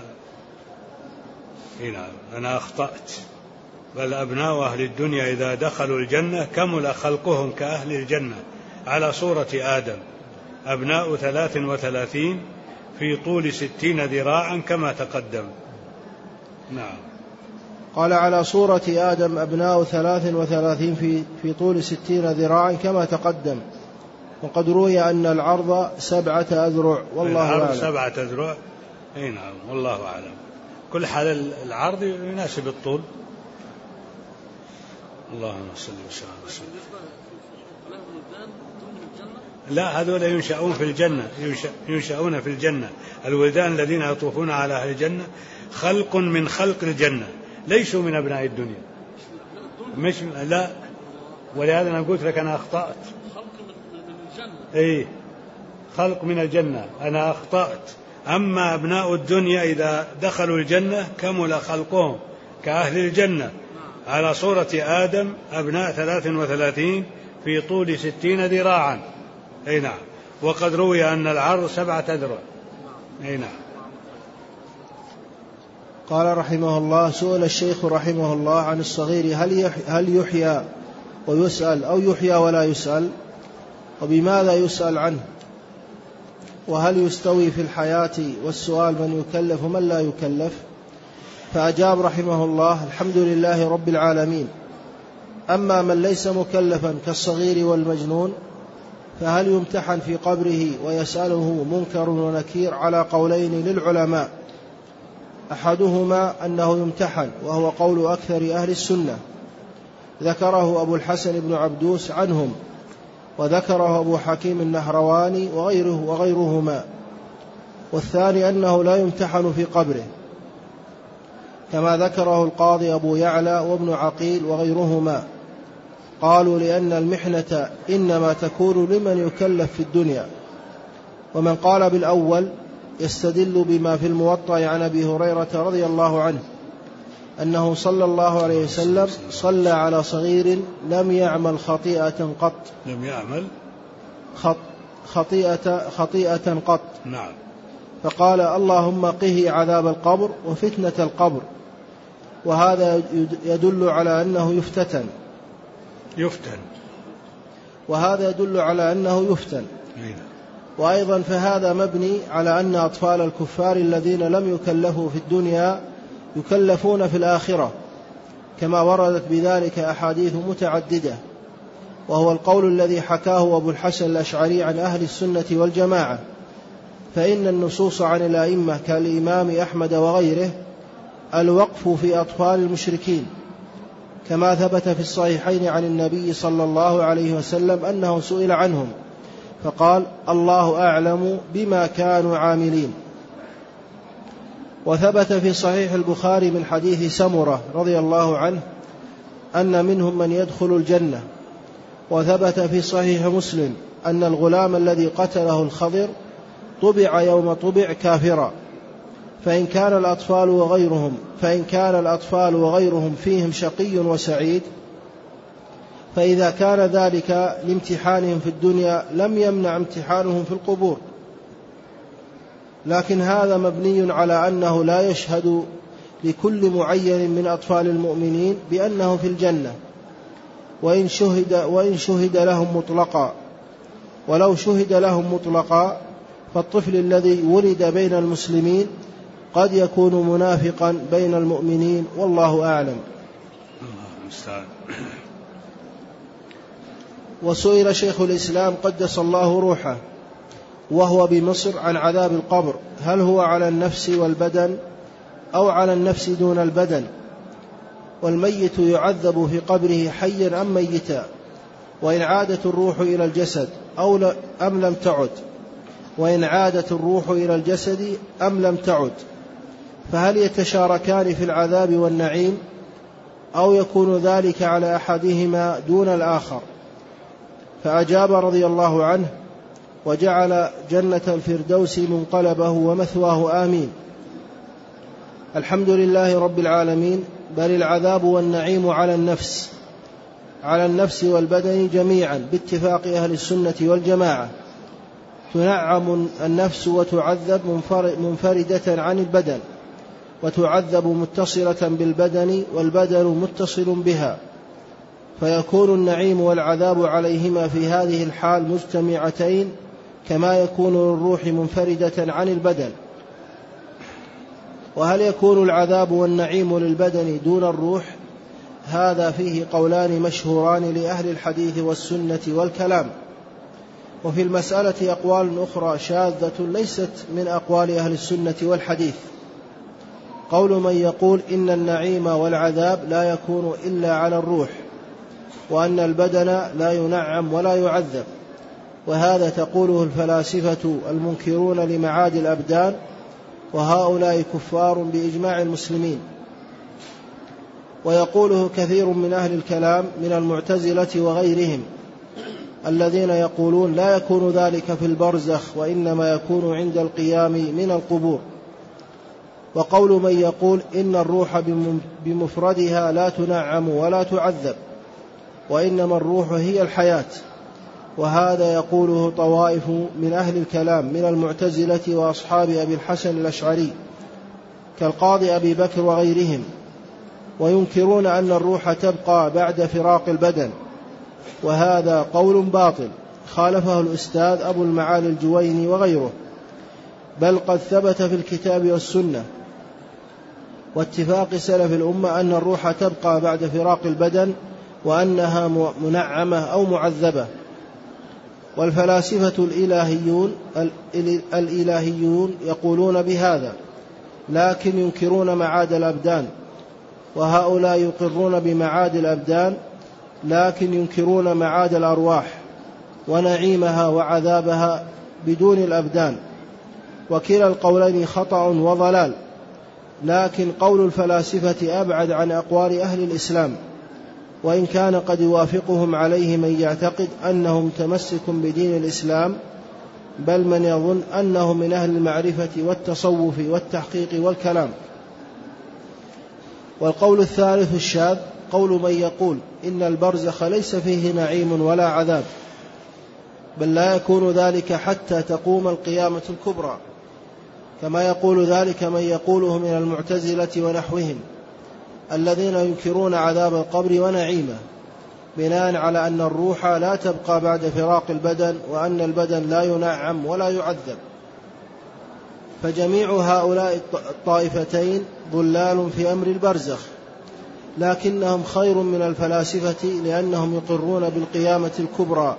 أنا أخطأت، بل أبناء أهل الدنيا إذا دخلوا الجنة كمل خلقهم كأهل الجنة على صورة آدم، أبناء 33 في طول 60 ذراعا كما تقدم. نعم. قال على صورة آدم أبناء 33 في طول 60 ذراعا كما تقدم. وقد روي أن العرض 7 أذرع والله أعلم. العرض 7 أذرع. نعم والله أعلم. كل حال العرض يناسب الطول. اللهم صل وسلم. لا، هذول ينشأون في الجنة، ينشأون في الجنة. الولدان الذين يطوفون على أهل الجنة خلق من خلق الجنة، ليسوا من أبناء الدنيا. مش لا، ولهذا أنا قلت لك أنا أخطأت. خلق من الجنة. خلق من الجنة، أنا أخطأت. أما أبناء الدنيا إذا دخلوا الجنة كمل خلقهم كأهل الجنة على صورة آدم، أبناء 33 في طول 60 ذراعا. نعم. وقد روي أن العرض 7 أذرع. نعم. قال رحمه الله: سئل الشيخ رحمه الله عن الصغير هل يحيى ويسأل أو يحيى ولا يسأل، وبماذا يسأل عنه، وهل يستوي في الحياة والسؤال من يكلف ومن لا يكلف؟ فأجاب رحمه الله: الحمد لله رب العالمين. أما من ليس مكلفا كالصغير والمجنون فهل يمتحن في قبره ويسأله منكر ونكير على قولين للعلماء، أحدهما أنه يمتحن وهو قول أكثر أهل السنة، ذكره أبو الحسن بن عبدوس عنهم، وذكره أبو حكيم النهرواني وغيرهما. والثاني أنه لا يمتحن في قبره، كما ذكره القاضي أبو يعلى وابن عقيل وغيرهما. قالوا لأن المحنة إنما تكون لمن يكلف في الدنيا. ومن قال بالأول يستدل بما في الموطأ عن أبي هريرة رضي الله عنه أنه صلى الله عليه وسلم صلى على صغير لم يعمل خطيئة قط. لم يعمل خطيئة قط. نعم. فقال: اللهم قه عذاب القبر وفتنة القبر. وهذا يدل على أنه يفتن. وهذا يدل على أنه يفتن. وأيضا فهذا مبني على أن أطفال الكفار الذين لم يكلفوا في الدنيا يكلفون في الآخرة، كما وردت بذلك أحاديث متعددة، وهو القول الذي حكاه أبو الحسن الأشعري عن أهل السنة والجماعة. فإن النصوص عن الأئمة كالإمام أحمد وغيره الوقف في أطفال المشركين، كما ثبت في الصحيحين عن النبي صلى الله عليه وسلم أنه سئل عنهم فقال: الله أعلم بما كانوا عاملين. وثبت في صحيح البخاري من حديث سمرة رضي الله عنه أن منهم من يدخل الجنة. وثبت في صحيح مسلم أن الغلام الذي قتله الخضر طبع يوم طبع كافرا. فإن كان الأطفال وغيرهم فيهم شقي وسعيد، فإذا كان ذلك لامتحانهم في الدنيا لم يمنع امتحانهم في القبور. لكن هذا مبني على أنه لا يشهد لكل معين من أطفال المؤمنين بأنه في الجنة، وإن شهد لهم مطلقا. ولو شهد لهم مطلقا فالطفل الذي ولد بين المسلمين قد يكون منافقا بين المؤمنين، والله أعلم. وسئل شيخ الإسلام قدس الله روحه وهو بمصر عن عذاب القبر، هل هو على النفس والبدن أو على النفس دون البدن؟ والميت يعذب في قبره حيا أم ميتا؟ وإن عادت الروح إلى الجسد أم لم تعد؟ وإن عادت الروح إلى الجسد أم لم تعد؟ فهل يتشاركان في العذاب والنعيم أو يكون ذلك على أحدهما دون الآخر؟ فأجاب رضي الله عنه: وجعل جنة الفردوس منقلبه ومثواه آمين. الحمد لله رب العالمين. بل العذاب والنعيم على النفس والبدن جميعا باتفاق أهل السنة والجماعة. تنعم النفس وتعذب منفردة عن البدن، وتعذب متصلة بالبدن والبدن متصل بها، فيكون النعيم والعذاب عليهما في هذه الحال مجتمعتين، كما يكون للروح منفردة عن البدن. وهل يكون العذاب والنعيم للبدن دون الروح؟ هذا فيه قولان مشهوران لأهل الحديث والسنة والكلام. وفي المسألة أقوال أخرى شاذة ليست من أقوال أهل السنة والحديث. قول من يقول إن النعيم والعذاب لا يكون إلا على الروح، وأن البدن لا ينعم ولا يعذب، وهذا تقوله الفلاسفة المنكرون لمعاد الأبدان، وهؤلاء كفار بإجماع المسلمين. ويقوله كثير من أهل الكلام من المعتزلة وغيرهم، الذين يقولون لا يكون ذلك في البرزخ، وإنما يكون عند القيام من القبور. وقول من يقول إن الروح بمفردها لا تنعم ولا تعذب، وإنما الروح هي الحياة، وهذا يقوله طوائف من أهل الكلام من المعتزلة وأصحاب أبي الحسن الأشعري كالقاضي أبي بكر وغيرهم، وينكرون أن الروح تبقى بعد فراق البدن، وهذا قول باطل خالفه الأستاذ أبو المعالي الجويني وغيره. بل قد ثبت في الكتاب والسنة واتفاق سلف الأمة أن الروح تبقى بعد فراق البدن، وأنها منعمة أو معذبة. والفلاسفة الإلهيون يقولون بهذا، لكن ينكرون معاد الأبدان، وهؤلاء يقرون بمعاد الأبدان، لكن ينكرون معاد الأرواح ونعيمها وعذابها بدون الأبدان. وكلا القولين خطأ وضلال، لكن قول الفلاسفة أبعد عن أقوال أهل الإسلام، وإن كان قد يوافقهم عليه من يعتقد أنه متمسك بدين الإسلام، بل من يظن أنه من أهل المعرفة والتصوف والتحقيق والكلام. والقول الثالث الشاذ قول من يقول إن البرزخ ليس فيه نعيم ولا عذاب، بل لا يكون ذلك حتى تقوم القيامة الكبرى، كما يقول ذلك من يقوله من المعتزلة ونحوهم الذين ينكرون عذاب القبر ونعيمه، بناء على أن الروح لا تبقى بعد فراق البدن، وأن البدن لا ينعم ولا يعذب. فجميع هؤلاء الطائفتين ضلال في أمر البرزخ، لكنهم خير من الفلاسفة لأنهم يقرون بالقيامة الكبرى.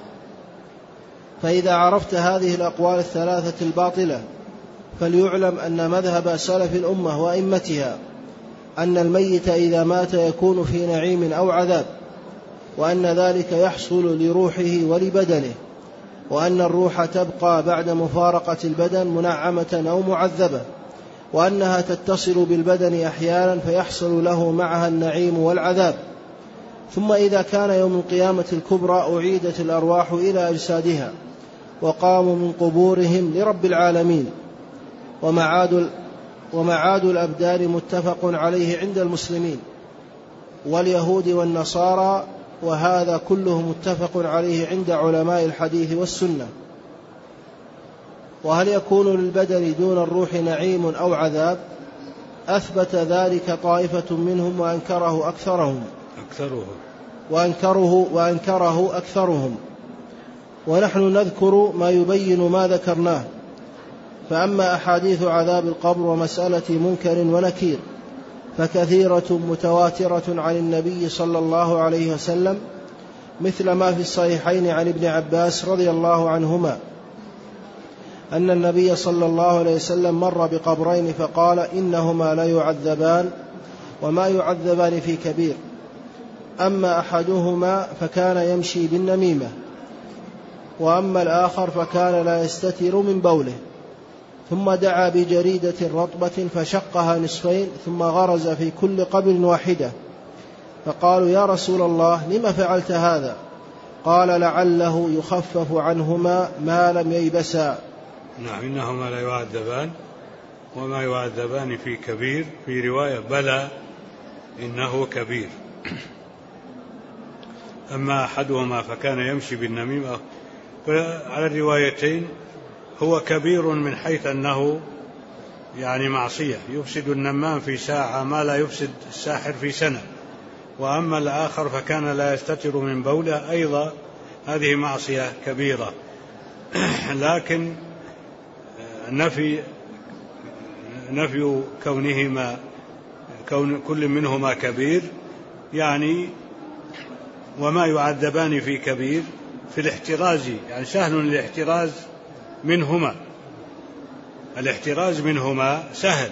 فإذا عرفت هذه الأقوال الثلاثة الباطلة، فليعلم أن مذهب سلف الأمة وأئمتها أن الميت إذا مات يكون في نعيم أو عذاب، وأن ذلك يحصل لروحه ولبدنه، وأن الروح تبقى بعد مفارقة البدن منعمة أو معذبة، وأنها تتصل بالبدن أحيانا فيحصل له معها النعيم والعذاب. ثم إذا كان يوم القيامة الكبرى أعيدت الأرواح إلى أجسادها، وقاموا من قبورهم لرب العالمين. ومعاد الأبدان متفق عليه عند المسلمين واليهود والنصارى، وهذا كله متفق عليه عند علماء الحديث والسنة. وهل يكون للبدن دون الروح نعيم أو عذاب؟ أثبت ذلك طائفة منهم وأنكره أكثرهم، ونحن نذكر ما يبين ما ذكرناه. فأما أحاديث عذاب القبر ومسألة منكر ونكير فكثيرة متواترة عن النبي صلى الله عليه وسلم، مثل ما في الصحيحين عن ابن عباس رضي الله عنهما أن النبي صلى الله عليه وسلم مر بقبرين فقال إنهما لا يعذبان وما يعذبان في كبير، أما أحدهما فكان يمشي بالنميمة، وأما الآخر فكان لا يستتر من بوله، ثم دعا بجريدة رطبة فشقها نصفين، ثم غرز في كل قبر واحدة، فقالوا يا رسول الله لم فعلت هذا؟ قال لعله يخفف عنهما ما لم ييبسا. نعم إنهما لا يعذبان وما يعذبان في كبير، في رواية بلى إنه كبير. أما أحدهما فكان يمشي بالنميمة، على الروايتين هو كبير من حيث أنه يعني معصية، يفسد النمام في ساعة ما لا يفسد الساحر في سنة. وأما الآخر فكان لا يستتر من بوله، أيضا هذه معصية كبيرة. لكن نفي كون كل منهما كبير يعني وما يعذبان في كبير في الاحتراز، يعني سهل الاحتراز منهما، الاحتراز منهما سهل،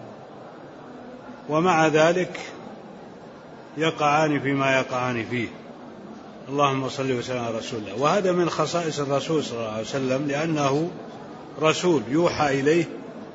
ومع ذلك يقعان فيما يقعان فيه. اللهم صل وسلم على رسول الله. وهذا من خصائص الرسول صلى الله عليه وسلم، لأنه رسول يوحى إليه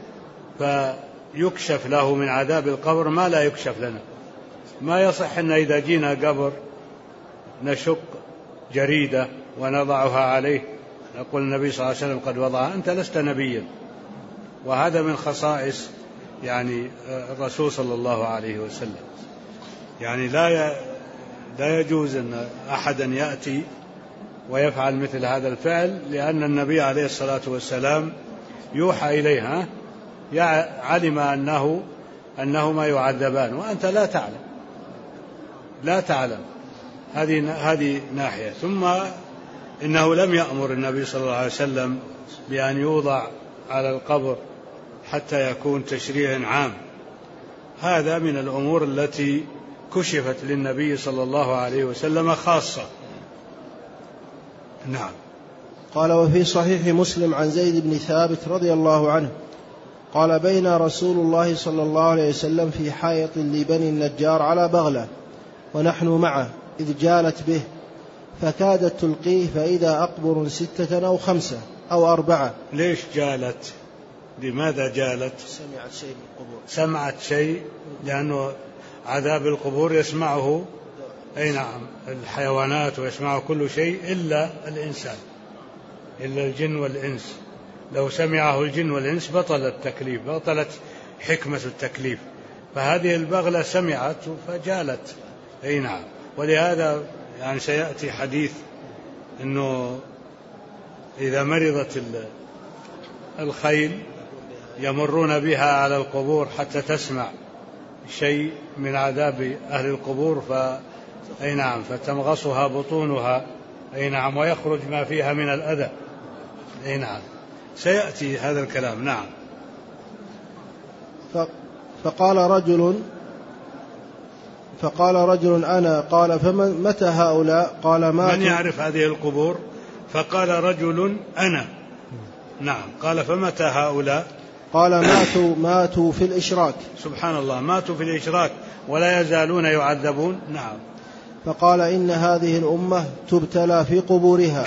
فيكشف له من عذاب القبر ما لا يكشف لنا. ما يصح أن إذا جينا قبر نشق جريدة ونضعها عليه نقول النبي صلى الله عليه وسلم قد وضعها، أنت لست نبيا. وهذا من خصائص يعني الرسول صلى الله عليه وسلم، يعني لا يجوز أن أحدا يأتي ويفعل مثل هذا الفعل، لأن النبي عليه الصلاة والسلام يوحى إليها علم أنهما يعذبان وأنت لا تعلم. هذه ناحية. ثم إنه لم يأمر النبي صلى الله عليه وسلم بأن يوضع على القبر حتى يكون تشريع عام. هذا من الأمور التي كشفت للنبي صلى الله عليه وسلم خاصة. نعم. قال وفي صحيح مسلم عن زيد بن ثابت رضي الله عنه قال بين رسول الله صلى الله عليه وسلم في حائط لبني النجار على بغلة ونحن معه إذ جالت به فكادت تلقيه، فإذا أقبر 6 أو 5 أو 4. ليش جالت؟ لماذا جالت؟ سمعت شيء لأنه عذاب القبور يسمعه أي نعم الحيوانات ويسمعه كل شيء إلا الإنسان، إلا الجن والإنس. لو سمعه الجن والإنس بطل التكليف، بطلت حكمة التكليف. فهذه البغلة سمعت فجالت أي نعم. ولهذا يعني سيأتي حديث أنه إذا مرضت الخيل يمرون بها على القبور حتى تسمع شيء من عذاب أهل القبور أي نعم فتمغصها بطونها أي نعم ويخرج ما فيها من الأذى أي نعم. سيأتي هذا الكلام. نعم. فقال رجل أنا. قال فمن متى هؤلاء؟ قال من يعرف هذه القبور؟ فقال رجل أنا. نعم. قال فمتى هؤلاء؟ قال ماتوا في الإشراك. سبحان الله، ماتوا في الإشراك ولا يزالون يعذبون. نعم. فقال إن هذه الأمة تبتلى في قبورها،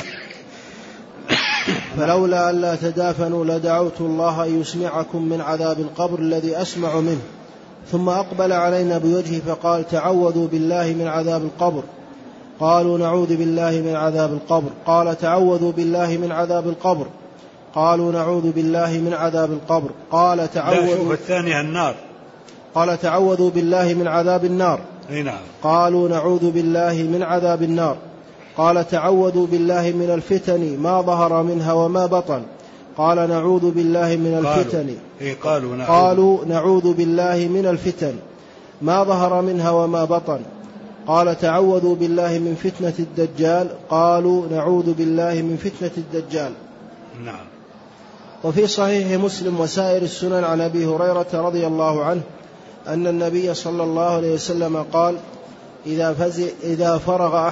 فلولا ألا تدافنوا لدعوت الله أن يسمعكم من عذاب القبر الذي أسمع منه. ثم أقبل علينا بوجهه فقال تعوذوا بالله من عذاب القبر. قالوا نعوذ بالله من عذاب القبر. قال تعوذوا بالله من عذاب القبر. قالوا نعوذ بالله من عذاب القبر. قال تعوذوا الثانية النار. قال تعوذوا بالله من عذاب النار. نعم. قالوا نعوذ بالله من عذاب النار. قال تعوذوا بالله من الفتن ما ظهر منها وما بطن. قال نعوذ بالله من الفتن. قالوا نعوذ بالله من الفتن ما ظهر منها وما بطن. قال تعوذوا بالله من فتنة الدجال. قالوا نعوذ بالله من فتنة الدجال. نعم. وفي صحيح مسلم وسائر السنن عن أبي هريرة رضي الله عنه أن النبي صلى الله عليه وسلم قال إذا فرغ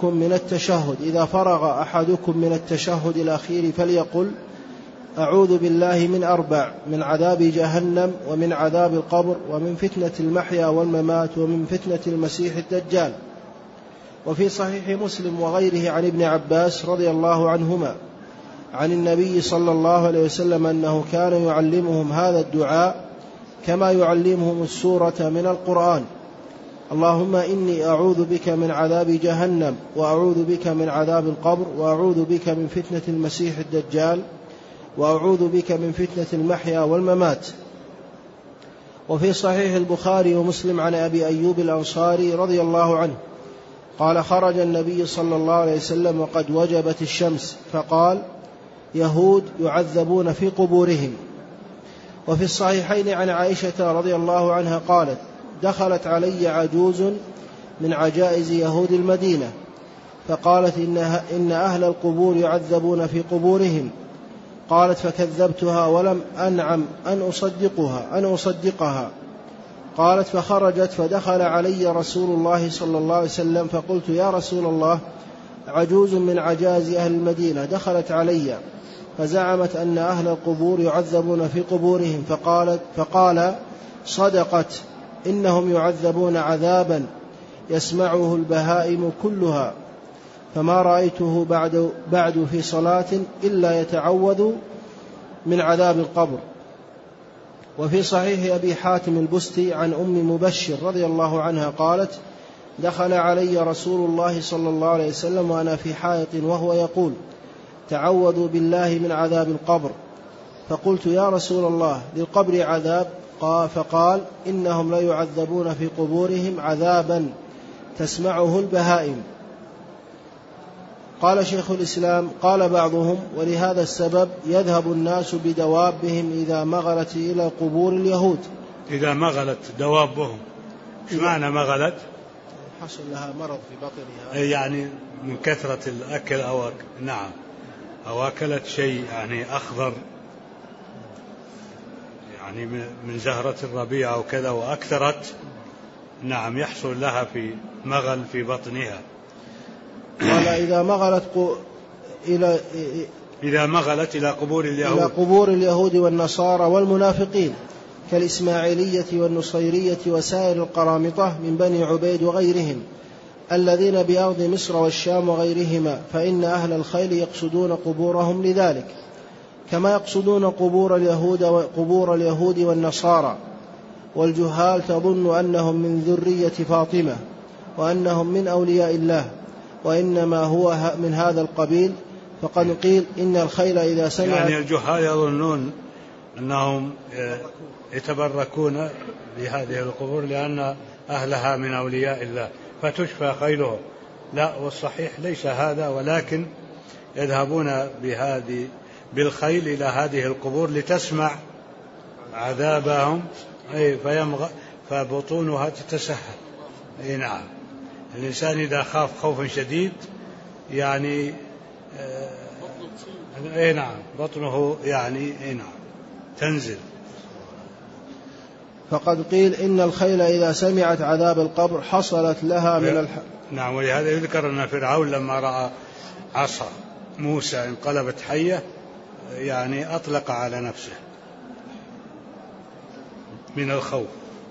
أحدكم من التشهد الأخير فليقل أعوذ بالله من 4: من عذاب جهنم ومن عذاب القبر ومن فتنة المحيا والممات ومن فتنة المسيح الدجال. وفي صحيح مسلم وغيره عن ابن عباس رضي الله عنهما عن النبي صلى الله عليه وسلم أنه كان يعلمهم هذا الدعاء كما يعلمهم السورة من القرآن. اللهم إني أعوذ بك من عذاب جهنم وأعوذ بك من عذاب القبر وأعوذ بك من فتنة المسيح الدجال وأعوذ بك من فتنة المحيا والممات. وفي صحيح البخاري ومسلم عن أبي أيوب الأنصاري رضي الله عنه قال خرج النبي صلى الله عليه وسلم وقد وجبت الشمس فقال يهود يعذبون في قبورهم. وفي الصحيحين عن عائشة رضي الله عنها قالت دخلت علي عجوز من عجائز يهود المدينة فقالت إن أهل القبور يعذبون في قبورهم. قالت فكذبتها ولم أنعم أن أصدقها. قالت فخرجت فدخل علي رسول الله صلى الله عليه وسلم فقلت يا رسول الله عجوز من عجائز أهل المدينة دخلت علي فزعمت أن أهل القبور يعذبون في قبورهم فقال صدقت إنهم يعذبون عذابا يسمعه البهائم كلها فما رأيته بعد في صلاة إلا يتعوذ من عذاب القبر. وفي صحيح أبي حاتم البستي عن أم مبشر رضي الله عنها قالت دخل علي رسول الله صلى الله عليه وسلم وأنا في حائط وهو يقول تعوذوا بالله من عذاب القبر. فقلت يا رسول الله للقبر عذاب؟ فقال إنهم لا يعذبون في قبورهم عذابا تسمعه البهائم. قال شيخ الإسلام قال بعضهم ولهذا السبب يذهب الناس بدوابهم إذا مغلت إلى قبور اليهود. إذا مغلت دوابهم إيش معنى مغلت؟ حصل لها مرض في بطنها يعني من كثرة الأكل نعم أو أكلت شيء يعني أخضر يعني من زهرة الربيع أو كذا وأكثرت نعم يحصل لها في مغل في بطنها. قال إذا مغلت إلى قبور اليهود والنصارى والمنافقين كالإسماعيلية والنصيرية وسائر القرامطة من بني عبيد وغيرهم الذين بأرض مصر والشام وغيرهما فإن أهل الخيل يقصدون قبورهم لذلك كما يقصدون قبور اليهود والنصارى. والجهال تظن أنهم من ذرية فاطمة وأنهم من أولياء الله وإنما هو من هذا القبيل. فقد قيل إن الخيل إذا سمعت يعني الجهال يظنون أنهم يتبركون بهذه القبور لأن أهلها من أولياء الله فتشفى خيلهم. لا والصحيح ليس هذا ولكن يذهبون بالخيل إلى هذه القبور لتسمع عذابهم فبطونها تتسهل. نعم الإنسان إذا خاف خوفا شديد يعني نعم بطنه يعني نعم تنزل. فقد قيل إن الخيل إذا سمعت عذاب القبر حصلت لها من نعم ولهذا يذكر أن فرعون لما رأى عصا موسى انقلبت حية يعني أطلق على نفسه من الخوف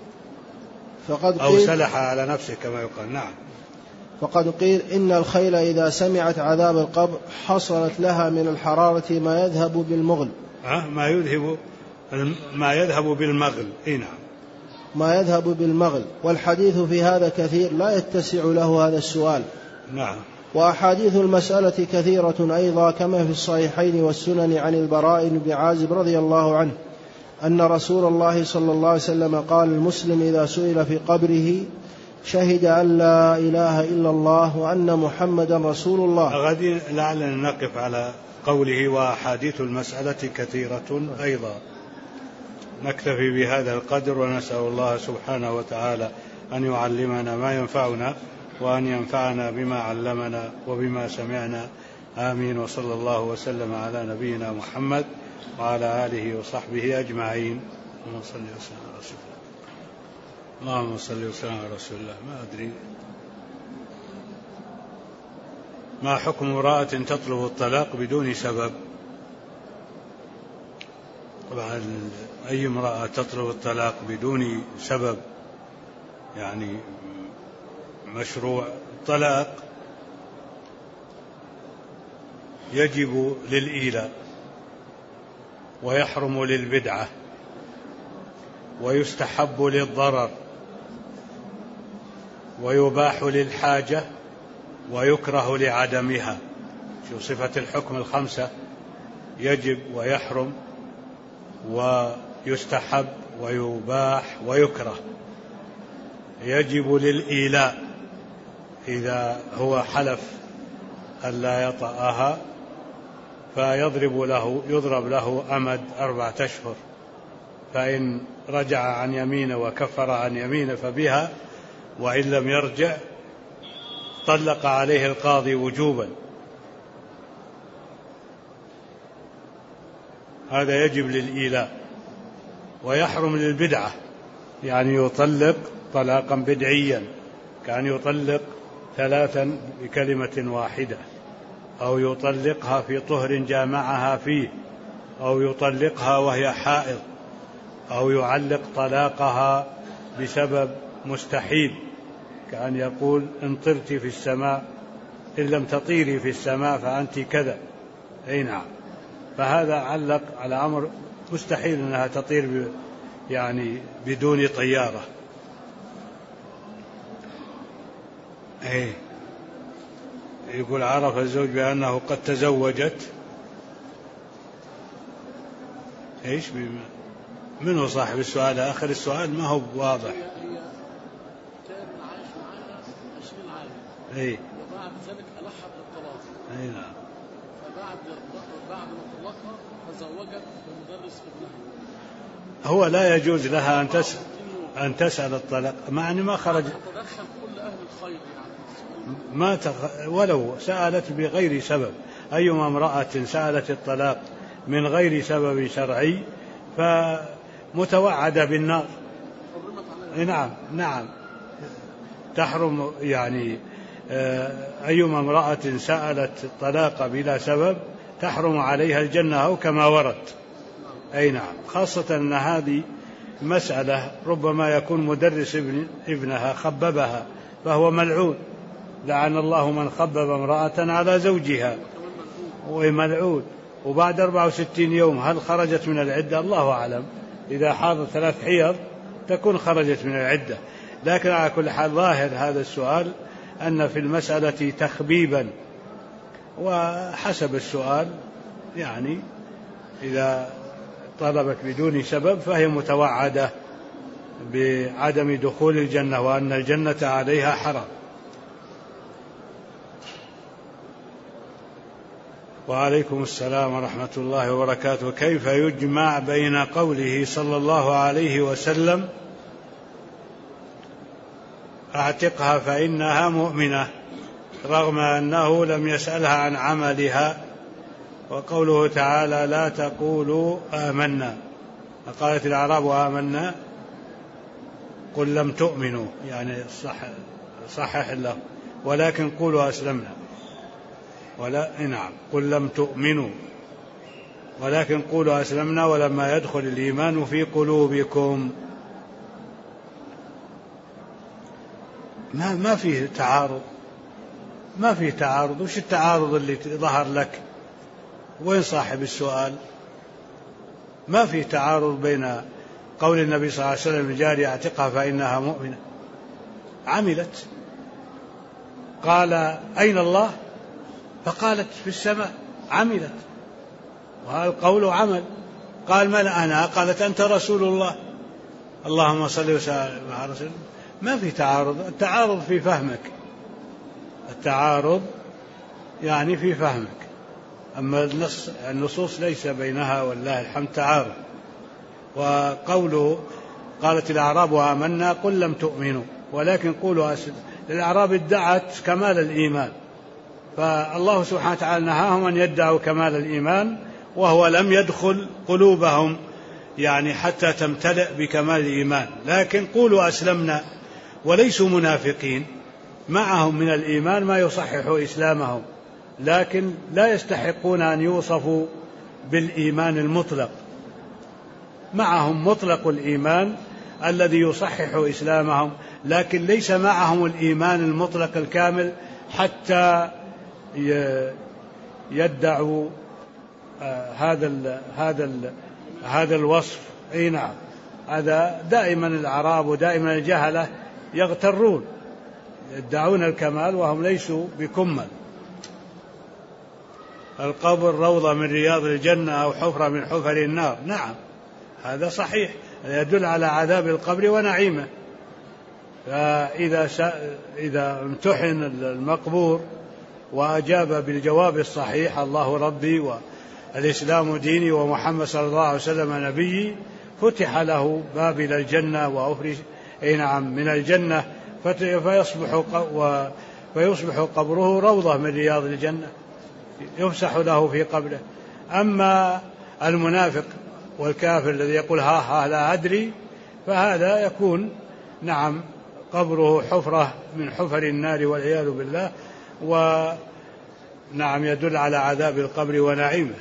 أو سلح على نفسه كما يقال. نعم فقد قيل إن الخيل إذا سمعت عذاب القبر حصلت لها من الحرارة ما يذهب بالمغل ما يذهب بالمغل. نعم ما يذهب بالمغل. والحديث في هذا كثير لا يتسع له هذا السؤال. نعم وأحاديث المسألة كثيرة أيضا كما في الصحيحين والسنن عن البراء بن عازب رضي الله عنه أن رسول الله صلى الله عليه وسلم قال المسلم إذا سئل في قبره شهد أن لا إله إلا الله وأن محمدا رسول الله. غادي لعلنا نقف على قوله وأحاديث المسألة كثيرة أيضا. نكتفي بهذا القدر ونسأل الله سبحانه وتعالى أن يعلمنا ما ينفعنا وأن ينفعنا بما علمنا وبما سمعنا. آمين. وصلى الله وسلم على نبينا محمد وعلى آله وصحبه أجمعين. اللهم صل وسلم على رسول الله. ما أدري ما حكم امرأة تطلب الطلاق بدون سبب؟ طبعا أي امرأة تطلب الطلاق بدون سبب يعني مشروع الطلاق يجب للإيلاء ويحرم للبدعة ويستحب للضرر ويباح للحاجة ويكره لعدمها. شو صفة الحكم الخمسة؟ يجب ويحرم ويستحب ويباح ويكره. يجب للإيلاء إذا هو حلف ألا يطأها يضرب له أمد 4 أشهر، فإن رجع عن يمينه وكفر عن يمينه فبها، وإن لم يرجع طلق عليه القاضي وجوبا. هذا يجب للإيلاء. ويحرم للبدعة، يعني يطلق طلاقا بدعيا، كان يطلق 3 بكلمة واحدة، أو يطلقها في طهر جامعها فيه، أو يطلقها وهي حائض، أو يعلق طلاقها بسبب مستحيل، كأن يقول إن طرت في السماء، إن لم تطيري في السماء فأنت كذا. أي نعم، فهذا علق على أمر مستحيل أنها تطير يعني بدون طيارة. أي يقول عرف الزوج بأنه قد تزوجت. إيش منه صاحب السؤال؟ آخر السؤال ما هو واضح. أي وبعد ذلك ألحق الطلاق. أي نعم. فبعد ما طلقها تزوجت بمدرس ابنها. هو لا يجوز لها أن تسأل الطلاق، مع أن ما خرج. تتدخل كل أهل الخير يعني. ما ولو سألت بغير سبب، أيما امرأة سألت الطلاق من غير سبب شرعي فمتوعدة بالنار. نعم تحرم، يعني أيما امرأة سألت الطلاق بلا سبب تحرم عليها الجنة أو كما ورد. أي نعم، خاصة أن هذه مسألة ربما يكون مدرس ابنها خببها فهو ملعون، لعن الله من خبب امرأة على زوجها، وملعون. وبعد 64 يوم هل خرجت من العدة؟ الله أعلم. إذا حاضت 3 حيض تكون خرجت من العدة. لكن على كل حال ظاهر هذا السؤال أن في المسألة تخبيبا، وحسب السؤال يعني إذا طلبت بدون سبب فهي متوعدة بعدم دخول الجنة، وأن الجنة عليها حرام. وعليكم السلام ورحمة الله وبركاته. كيف يجمع بين قوله صلى الله عليه وسلم أعتقها فإنها مؤمنة رغم أنه لم يسألها عن عملها، وقوله تعالى لا تقولوا آمنا، فقالت الأعراب آمنا قل لم تؤمنوا، يعني صحح له، ولكن قولوا أسلمنا. نعم، قل لم تؤمنوا ولكن قولوا أسلمنا ولما يدخل الإيمان في قلوبكم. ما فيه تعارض، ما فيه تعارض. وش التعارض اللي ظهر لك؟ وين صاحب السؤال؟ ما فيه تعارض بين قول النبي صلى الله عليه وسلم الجارية اعتقها فإنها مؤمنة، عملت، قال أين الله؟ فقالت في السماء، عملت، وهذا القول عمل. قال من أنا؟ قالت أنت رسول الله، اللهم صل وسلم على رسول. ما في تعارض. التعارض في فهمك، التعارض يعني في فهمك، أما النصوص ليس بينها والله الحمد تعارض. وقوله قالت الأعراب آمنا قل لم تؤمنوا ولكن قولوا أسلمنا، الأعراب ادعت كمال الإيمان، فالله سبحانه وتعالى نهاهم أن يدعوا كمال الإيمان وهو لم يدخل قلوبهم يعني حتى تمتلئ بكمال الإيمان. لكن قولوا أسلمنا، وليسوا منافقين، معهم من الإيمان ما يصحح إسلامهم، لكن لا يستحقون أن يوصفوا بالإيمان المطلق. معهم مطلق الإيمان الذي يصحح إسلامهم، لكن ليس معهم الإيمان المطلق الكامل حتى يدعوا هذا الوصف. أي نعم، هذا دائما الأعراب ودائما الجهلة يغترون، يدعون الكمال وهم ليسوا بكمل. القبر روضة من رياض الجنة أو حفرة من حفر النار، نعم هذا صحيح، يدل على عذاب القبر ونعيمه. فإذا امتحن المقبور وأجاب بالجواب الصحيح الله ربي والإسلام ديني ومحمد صلى الله عليه وسلم نبيي، فتح له باب إلى الجنة وأفرش نعم من الجنة، فيصبح قبره روضة من رياض الجنة يفسح له في قبره. أما المنافق والكافر الذي يقول ها لا أدري، فهذا يكون نعم قبره حفرة من حفر النار والعياذ بالله، ونعم يدل على عذاب القبر ونعيمه.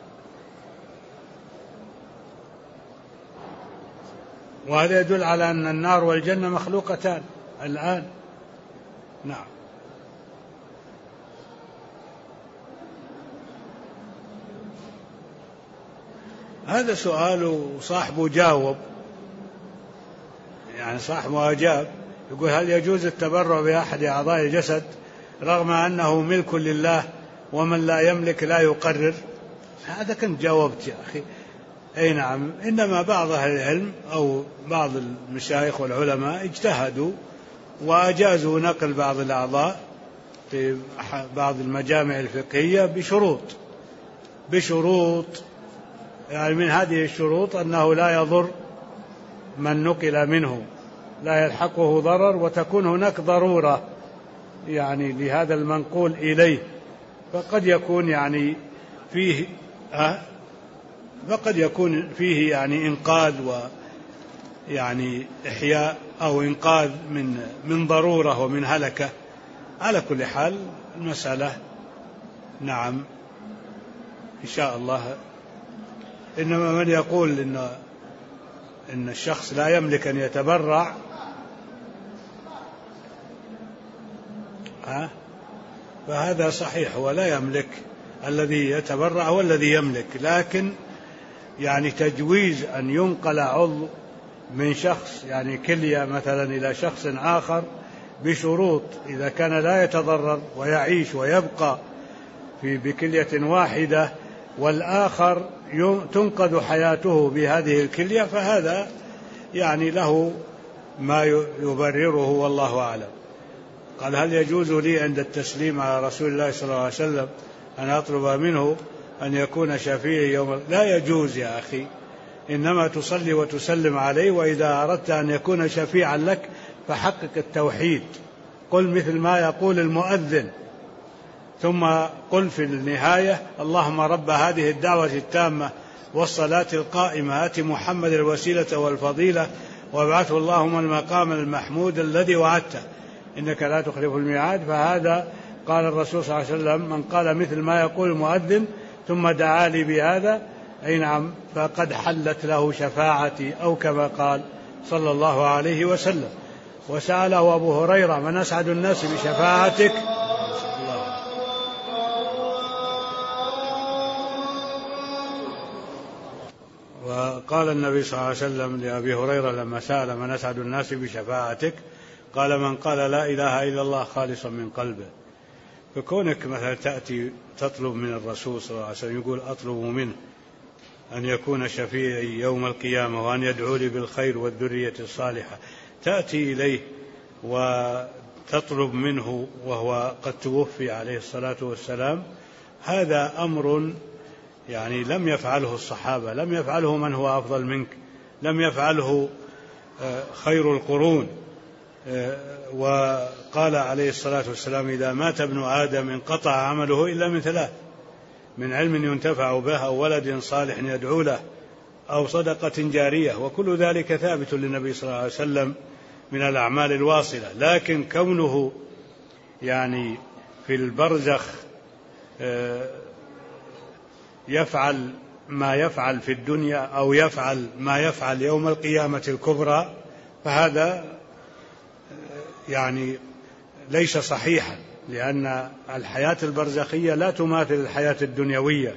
وهذا يدل على أن النار والجنة مخلوقتان الآن. نعم. هذا سؤال صاحبه جاوب، يعني صاحبه أجاب، يقول هل يجوز التبرع بأحد أعضاء الجسد رغم أنه ملك لله ومن لا يملك لا يقرر؟ هذا كنت جاوبت يا أخي. أي نعم، إنما بعض أهل العلم أو بعض المشايخ والعلماء اجتهدوا وأجازوا نقل بعض الأعضاء في بعض المجامع الفقهية بشروط يعني من هذه الشروط أنه لا يضر من نقل منه، لا يلحقه ضرر، وتكون هناك ضرورة يعني لهذا المنقول إليه، فقد يكون يعني فيه يعني إنقاذ ويعني إحياء أو إنقاذ من ضرورة ومن هلكة. على كل حال المسألة نعم إن شاء الله. إنما من يقول إن الشخص لا يملك أن يتبرع فهذا صحيح، ولا يملك. الذي يتبرع هو الذي يملك، لكن يعني تجويز أن ينقل عضو من شخص يعني كلية مثلا إلى شخص آخر بشروط، إذا كان لا يتضرر ويعيش ويبقى بكلية واحدة والآخر تنقذ حياته بهذه الكلية، فهذا يعني له ما يبرره والله أعلم. قال هل يجوز لي عند التسليم على رسول الله صلى الله عليه وسلم أن أطلب منه أن يكون شفيعي يوم؟ لا يجوز يا أخي، إنما تصلي وتسلم عليه، وإذا أردت أن يكون شفيعا لك فحقق التوحيد، قل مثل ما يقول المؤذن، ثم قل في النهاية اللهم رب هذه الدعوة التامة والصلاة القائمة آت محمد الوسيلة والفضيلة وابعثه اللهم المقام المحمود الذي وعدته إنك لا تخلف الميعاد. فهذا قال الرسول صلى الله عليه وسلم من قال مثل ما يقول المؤذن ثم دعا لي بهذا أي نعم فقد حلت له شفاعتي، أو كما قال صلى الله عليه وسلم. وسأله أبو هريرة من أسعد الناس بشفاعتك؟ وقال النبي صلى الله عليه وسلم لأبي هريرة لما سأل من أسعد الناس بشفاعتك قال من قال لا إله إلا الله خالصا من قلبه. فكونك مثلا تأتي تطلب من الرسول صلى الله عليه وسلم يقول أطلب منه أن يكون شفيعي يوم القيامة وأن يدعو لي بالخير والذرية الصالحة، تأتي إليه وتطلب منه وهو قد توفي عليه الصلاة والسلام، هذا أمر يعني لم يفعله الصحابة، لم يفعله من هو أفضل منك، لم يفعله خير القرون. وقال عليه الصلاة والسلام إذا مات ابن آدم انقطع عمله إلا من ثلاث: من علم ينتفع به أو ولد صالح يدعو له أو صدقة جارية، وكل ذلك ثابت للنبي صلى الله عليه وسلم من الأعمال الواصلة. لكن كونه يعني في البرزخ يفعل ما يفعل في الدنيا أو يفعل ما يفعل يوم القيامة الكبرى، فهذا يعني ليس صحيحا، لأن الحياة البرزخية لا تماثل الحياة الدنيوية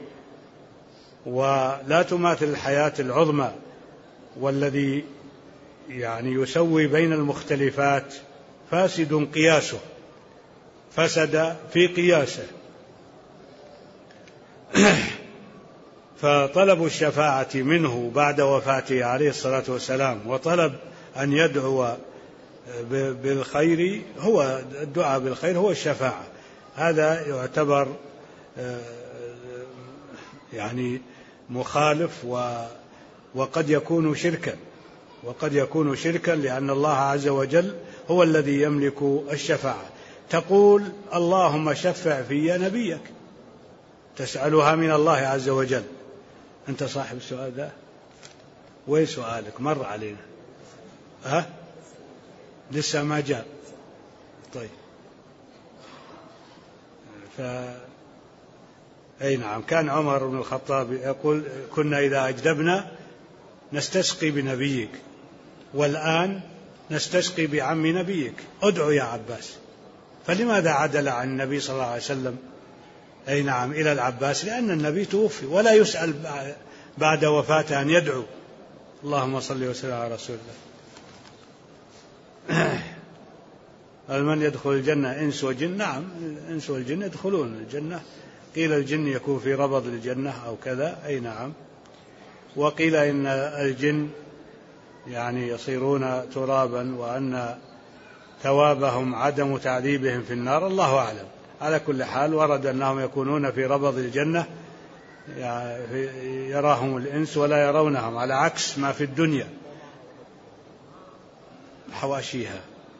ولا تماثل الحياة العظمى، والذي يعني يسوي بين المختلفات فاسد قياسه، فسد في قياسه. فطلب الشفاعة منه بعد وفاته عليه الصلاة والسلام وطلب أن يدعو بالخير، هو الدعاء بالخير هو الشفاعة. هذا يعتبر يعني مخالف وقد يكون شركا، وقد يكون شركا، لأن الله عز وجل هو الذي يملك الشفاعة. تقول اللهم شفع في نبيك، تسألها من الله عز وجل. أنت صاحب السؤال ذا؟ وين سؤالك؟ مر علينا. لسه ما جاء. طيب. أي نعم، كان عمر بن الخطاب يقول كنا إذا أجدبنا نستسقي بنبيك، والآن نستسقي بعم نبيك، ادعو يا عباس. فلماذا عدل عن النبي صلى الله عليه وسلم أي نعم إلى العباس؟ لأن النبي توفي ولا يسأل بعد وفاته أن يدعو. اللهم صل وسلم على رسول الله. هل من يدخل الجنة إنس وجن؟ نعم، الإنس والجن يدخلون الجنة. قيل الجن يكون في ربض الجنة أو كذا، أي نعم. وقيل إن الجن يعني يصيرون ترابا، وأن ثوابهم عدم تعذيبهم في النار، الله أعلم. على كل حال ورد أنهم يكونون في ربض الجنة، يراهم الإنس ولا يرونهم، على عكس ما في الدنيا حواشيها،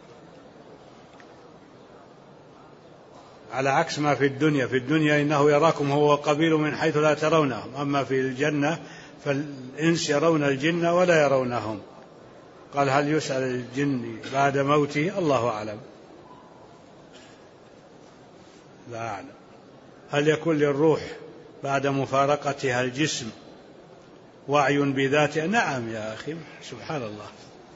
على عكس ما في الدنيا. في الدنيا إنه يراكم هو وقبيله من حيث لا ترونهم، أما في الجنة فالإنس يرون الجن ولا يرونهم. قال هل يسأل الجن بعد موته؟ الله أعلم، لا أعلم. هل يكون للروح بعد مفارقتها الجسم وعي بذاتها؟ نعم يا أخي، سبحان الله،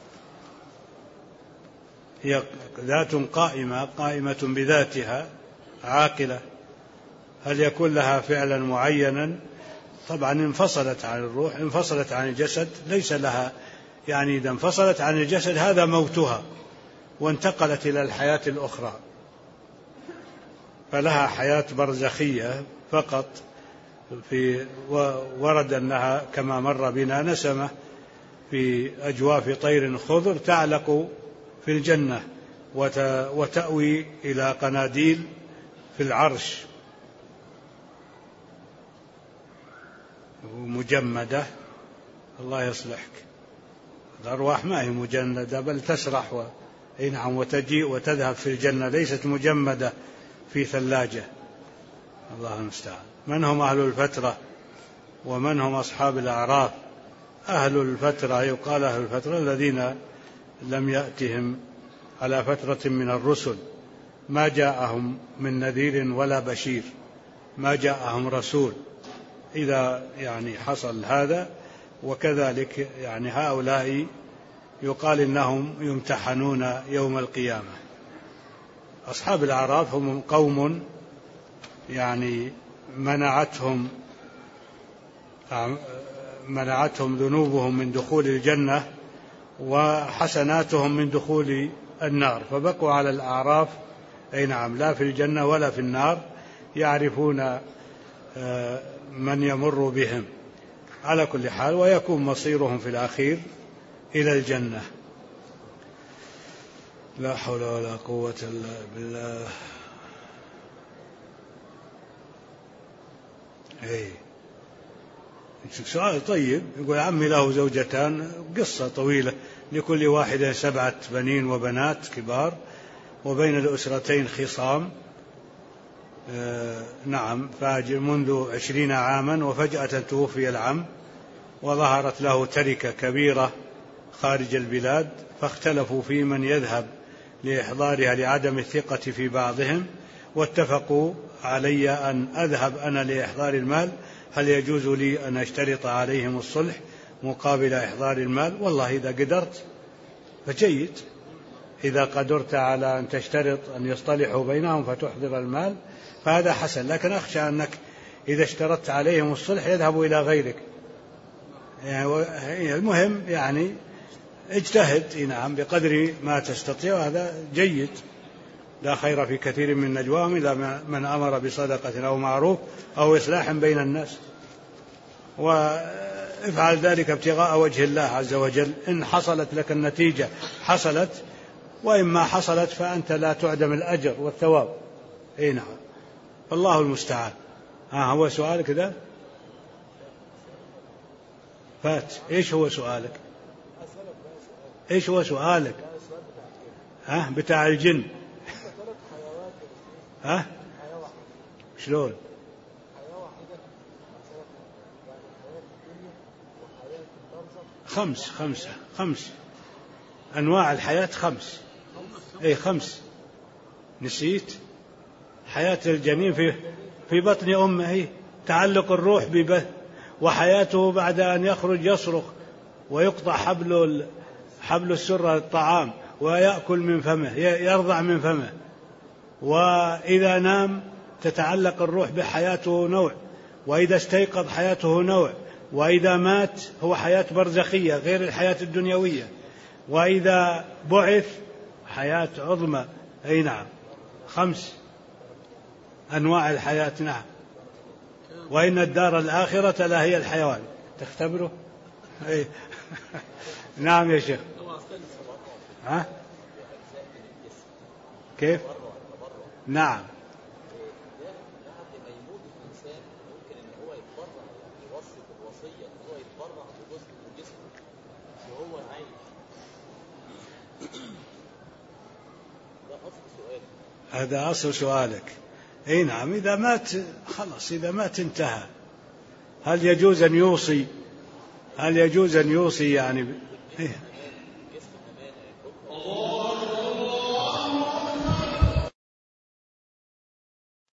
هي ذات قائمة بذاتها عاقلة. هل يكون لها فعلا معينا؟ طبعا انفصلت عن الروح، انفصلت عن الجسد، ليس لها يعني إذا انفصلت عن الجسد هذا موتها وانتقلت إلى الحياة الأخرى، فلها حياة برزخية فقط. ورد أنها كما مر بنا نسمة في أجواف طير خضر تعلق في الجنة وتأوي إلى قناديل في العرش مجمدة. الله يصلحك، الأرواح ما هي مجندة بل تسرح نعم وتجيء وتذهب في الجنة، ليست مجمدة في ثلاجة. الله المستعان. من هم أهل الفترة ومن هم أصحاب الأعراف؟ أهل الفترة يقال أهل الفترة الذين لم يأتهم على فترة من الرسل ما جاءهم من نذير ولا بشير، ما جاءهم رسول، إذا يعني حصل هذا. وكذلك يعني هؤلاء يقال إنهم يمتحنون يوم القيامة. أصحاب الأعراف هم قوم يعني منعتهم ذنوبهم من دخول الجنة وحسناتهم من دخول النار، فبقوا على الأعراف أي نعم لا في الجنة ولا في النار، يعرفون من يمر بهم على كل حال، ويكون مصيرهم في الأخير إلى الجنة. لا حول ولا قوة إلا بالله. سؤال طيب. يقول عمي له زوجتان، قصة طويلة، لكل واحدة 7 بنين وبنات كبار، وبين الأسرتين خصام نعم منذ 20 عاما، وفجأة توفي العم وظهرت له تركة كبيرة خارج البلاد، فاختلفوا في من يذهب لإحضارها لعدم الثقة في بعضهم، واتفقوا علي أن أذهب أنا لإحضار المال. هل يجوز لي أن أشترط عليهم الصلح مقابل إحضار المال؟ والله إذا قدرت فجيد، إذا قدرت على أن تشترط أن يصطلحوا بينهم فتحضر المال فهذا حسن، لكن أخشى أنك إذا اشترطت عليهم الصلح يذهبوا إلى غيرك. يعني المهم يعني اجتهد نعم بقدر ما تستطيع، هذا جيد. لا خير في كثير من نجواهم إلا من أمر بصدقة أو معروف أو إصلاح بين الناس. وافعل ذلك ابتغاء وجه الله عز وجل. إن حصلت لك النتيجة حصلت، وإما حصلت فأنت لا تعدم الأجر والثواب. أي نعم، الله المستعان. هو سؤالك ذا؟ فات. إيش هو سؤالك؟ إيش هو سؤالك؟ بتاع الجن. شلون؟ خمس أنواع الحياة، 5. أي 5. نسيت؟ حياة الجنين في بطن أمه، تعلق الروح ببه، وحياته بعد أن يخرج يصرخ ويقطع حبل السرة الطعام ويأكل من فمه، يرضع من فمه. وإذا نام تتعلق الروح بحياته نوع، وإذا استيقظ حياته نوع، وإذا مات هو حياة برزخية غير الحياة الدنيوية، وإذا بعث حياة عظمى. أي نعم، 5 أنواع الحياة. نعم. وإن الدار الآخرة لا هي الحيوان. تختبره؟ أي. نعم يا شيخ. كيف؟ نعم. هذا أصل سؤالك. أي نعم، إذا مات خلاص، إذا مات انتهى. هل يجوز أن يوصي يعني